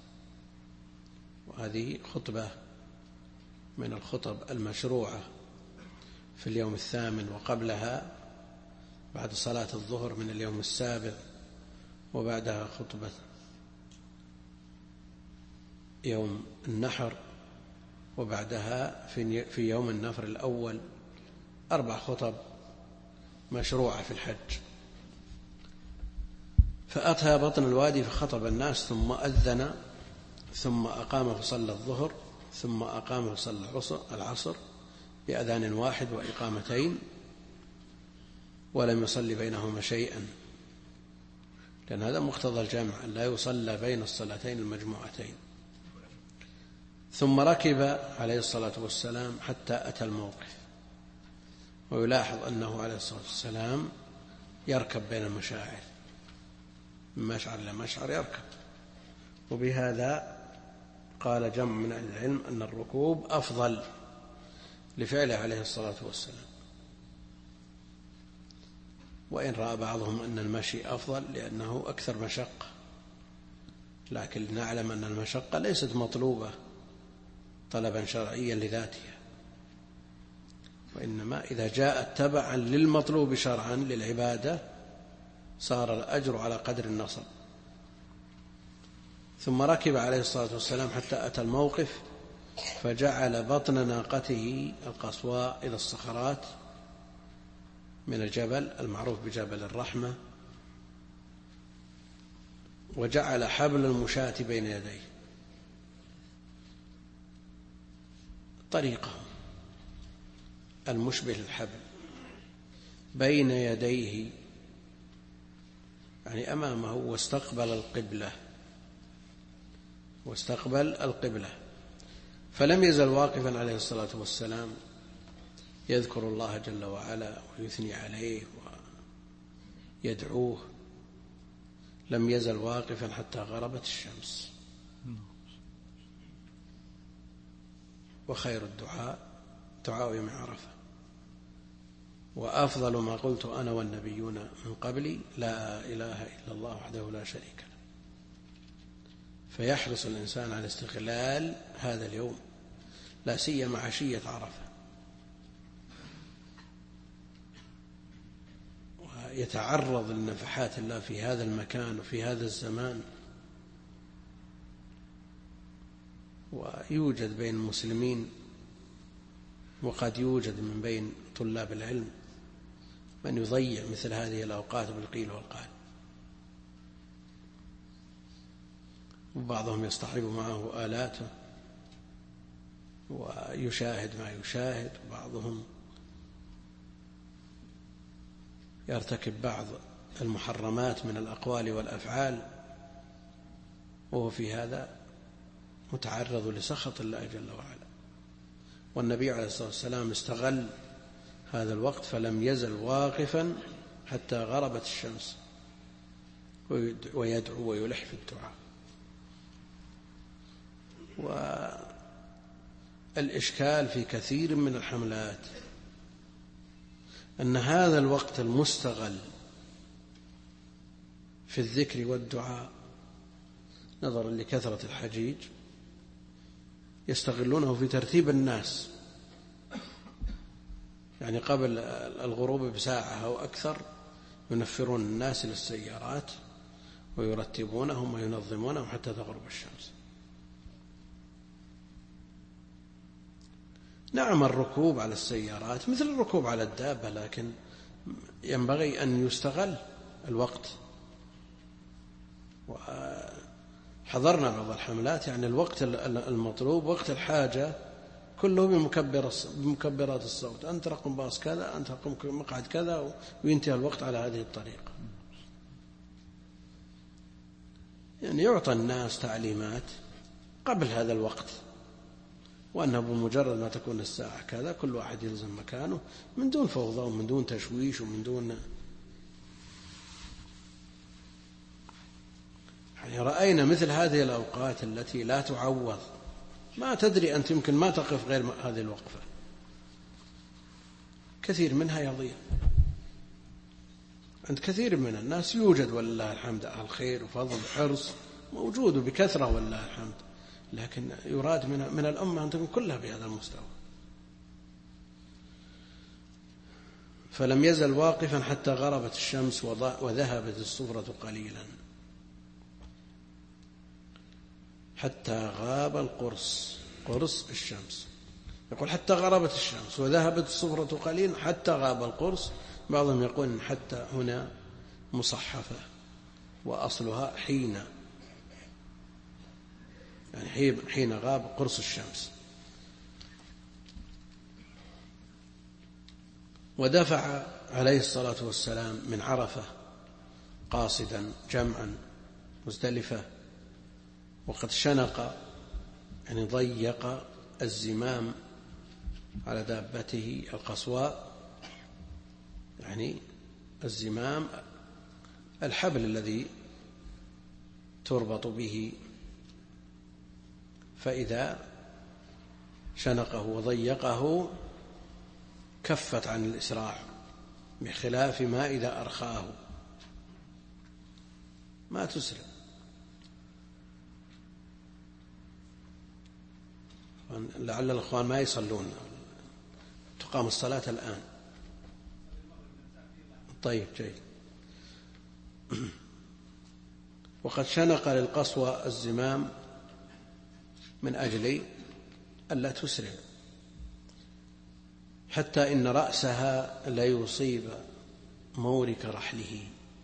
وهذه خطبة من الخطب المشروعة في اليوم 8 وقبلها بعد صلاة الظهر من اليوم 7، وبعدها خطبة يوم النحر، وبعدها في يوم النفر الأول، 4 خطب مشروعة في الحج. فأتى بطن الوادي فخطب الناس، ثم أذن، ثم أقام فصلى الظهر، ثم أقام فصلى العصر بأذان واحد وإقامتين، ولم يصلي بينهما شيئا، لأن هذا مقتضى الجمع أن لا يصلى بين الصلاتين المجموعتين. ثم ركب عليه الصلاة والسلام حتى أتى الموقف، ويلاحظ أنه عليه الصلاة والسلام يركب بين المشاعر، من مشعر إلى مشعر يركب، وبهذا قال جمع من أهل العلم أن الركوب أفضل لفعله عليه الصلاة والسلام، وإن رأى بعضهم أن المشي أفضل لأنه أكثر مشقة، لكن نعلم أن المشقة ليست مطلوبة طلبا شرعيا لذاتها، وإنما إذا جاءت تبعا للمطلوب شرعا للعبادة صار الأجر على قدر النصب. ثم ركب عليه الصلاة والسلام حتى أتى الموقف، فجعل بطن ناقته القصواء إلى الصخرات من الجبل المعروف بجبل الرحمة، وجعل حبل المشاة بين يديه طريقه المشبه للحبل بين يديه، يعني أمامه، واستقبل القبلة. فلم يزل واقفا عليه الصلاة والسلام يذكر الله جل وعلا ويثني عليه ويدعوه، لم يزل واقفا حتى غربت الشمس. وخير الدعاء دعاء يوم عرفة، وأفضل ما قلت أنا والنبيون من قبلي لا إله إلا الله وحده لا شريك له. فيحرص الإنسان على استغلال هذا اليوم، لا سيما عشية عرفة، ويتعرض لنفحات الله في هذا المكان وفي هذا الزمان. ويوجد بين المسلمين، وقد يوجد من بين طلاب العلم من يضيع مثل هذه الأوقات بالقيل والقال، وبعضهم يصطحب معه آلاته ويشاهد ما يشاهد، وبعضهم يرتكب بعض المحرمات من الأقوال والأفعال، وهو في هذا متعرض لسخط الله جل وعلا. والنبي عليه الصلاة والسلام استغل هذا الوقت فلم يزل واقفا حتى غربت الشمس، ويدعو ويلح في الدعاء. والإشكال في كثير من الحملات أن هذا الوقت المستغل في الذكر والدعاء نظرا لكثرة الحجيج يستغلونه في ترتيب الناس، يعني قبل الغروب بساعة أو أكثر ينفرون الناس للسيارات ويرتبونهم وينظمونهم حتى تغرب الشمس. نعم الركوب على السيارات مثل الركوب على الدابة، لكن ينبغي أن يستغل الوقت. وحضرنا بعض الحملات يعني الوقت المطلوب وقت الحاجة كله بمكبرات الصوت، أنت رقم باص كذا، أنت رقم مقعد كذا، وينتهي الوقت على هذه الطريقة. يعني يعطى الناس تعليمات قبل هذا الوقت، وأنه بمجرد ما تكون الساعة كذا كل واحد يلزم مكانه من دون فوضى ومن دون تشويش ومن دون. يعني رأينا مثل هذه الأوقات التي لا تعوض، ما تدري أنت يمكن ما تقف غير هذه الوقفة، كثير منها يضيع عند كثير من الناس. يوجد ولله الحمد أهل خير وفضل وحرص موجود بكثرة ولله الحمد، لكن يراد من الأمة أن تكون كلها بهذا المستوى. فلم يزل واقفا حتى غربت الشمس وذهبت الصفرة قليلا، حتى غاب القرص، قرص الشمس. يقول حتى غربت الشمس وذهبت الصفرة قليلا حتى غاب القرص. بعضهم يقول حتى هنا مصحفة وأصلها حين، يعني حين غاب قرص الشمس. ودفع عليه الصلاة والسلام من عرفة قاصدا جمعا مزدلفة، وقد شنق يعني ضيق الزمام على دابته القصواء، يعني الزمام الحبل الذي تربط به، فإذا شنقه وضيقه كفت عن الإسراع، بخلاف ما إذا أرخاه ما تسرع. لعل الأخوان ما يصلون، تقام الصلاة الآن. طيب جيد. وقد شنق للقصوى الزمام من أجل ألا تسرع، حتى إن رأسها لا يصيب مورك رحله،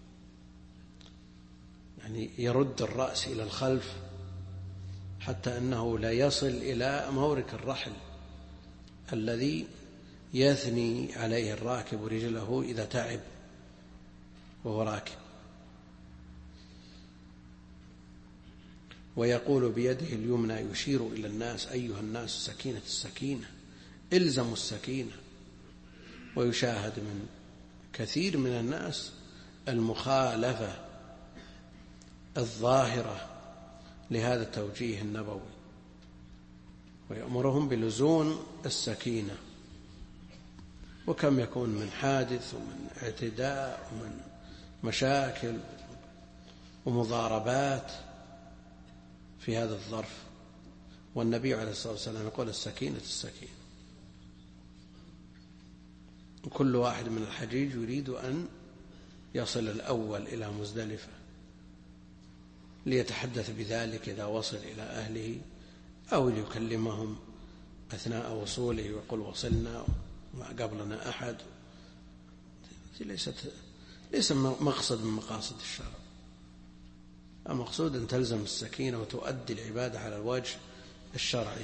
يعني يرد الرأس إلى الخلف حتى أنه لا يصل إلى مورك الرحل الذي يثني عليه الراكب رجله إذا تعب وهو راكب. ويقول بيده اليمنى يشير إلى الناس: أيها الناس السكينة السكينة، إلزموا السكينة. ويشاهد من كثير من الناس المخالفة الظاهرة لهذا التوجيه النبوي، ويأمرهم بلزوم السكينة. وكم يكون من حادث ومن اعتداء ومن مشاكل ومضاربات في هذا الظرف، والنبي عليه الصلاة والسلام يقول: السكينة السكينة. وكل واحد من الحجيج يريد أن يصل الأول إلى مزدلفة ليتحدث بذلك إذا وصل إلى أهله، أو ليكلمهم أثناء وصوله ويقول: وصلنا وما قبلنا أحد. ليس مقصد من مقاصد الشرع. المقصود أن تلزم السكينة وتؤدي العبادة على الوجه الشرعي.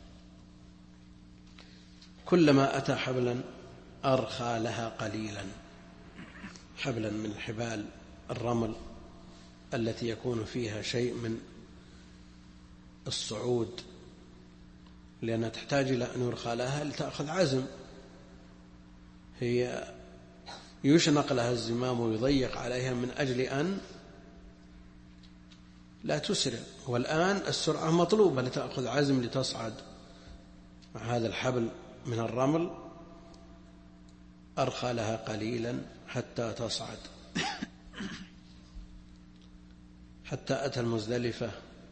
كلما أتى حبلا أرخى لها قليلا، حبلا من الحبال الرمل التي يكون فيها شيء من الصعود، لأنها تحتاج إلى أن يرخى لها لتأخذ عزم. هي يشنق لها الزمام ويضيق عليها من أجل أن لا تسرع. والآن السرعة مطلوبة لتأخذ عزم لتصعد مع هذا الحبل من الرمل، أرخى لها قليلا حتى تصعد، حتى أتى المزدلفة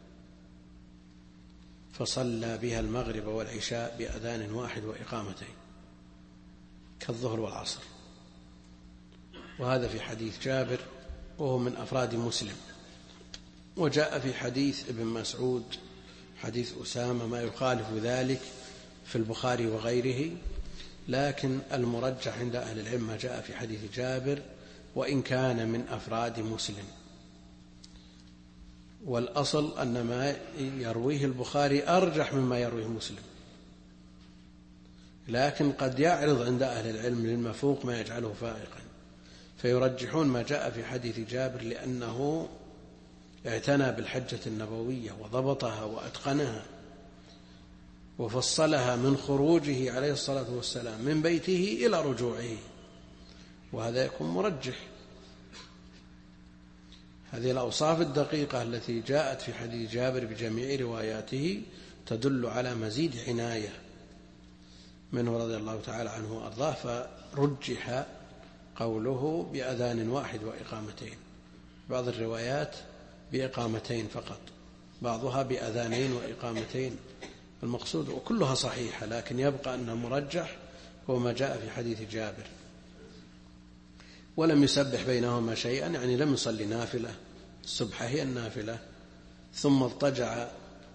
فصلى بها المغرب والعشاء بأذان واحد وإقامتين كالظهر والعصر. وهذا في حديث جابر وهو من أفراد مسلم. وجاء في حديث ابن مسعود حديث أسامة ما يخالف ذلك في البخاري وغيره، لكن المرجح عند أهل العلم ما جاء في حديث جابر وإن كان من أفراد مسلم. والأصل أن ما يرويه البخاري أرجح مما يرويه مسلم، لكن قد يعرض عند أهل العلم للمفوق ما يجعله فائقا، فيرجحون ما جاء في حديث جابر لأنه اعتنى بالحجة النبوية وضبطها وأتقنها وفصلها من خروجه عليه الصلاة والسلام من بيته إلى رجوعه، وهذا يكون مرجح. هذه الأوصاف الدقيقة التي جاءت في حديث جابر بجميع رواياته تدل على مزيد عناية منه رضي الله تعالى عنه وأرضاه، فرجح قوله بأذان واحد وإقامتين. بعض الروايات بإقامتين فقط، بعضها بأذانين وإقامتين. المقصود وكلها صحيحة، لكن يبقى أن مرجح هو ما جاء في حديث جابر. ولم يسبح بينهما شيئا، يعني لم يصلي نافلة، السبحة هي النافلة، ثم اضطجع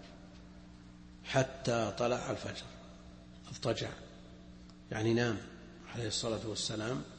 حتى طلع الفجر. اضطجع يعني نام عليه الصلاة والسلام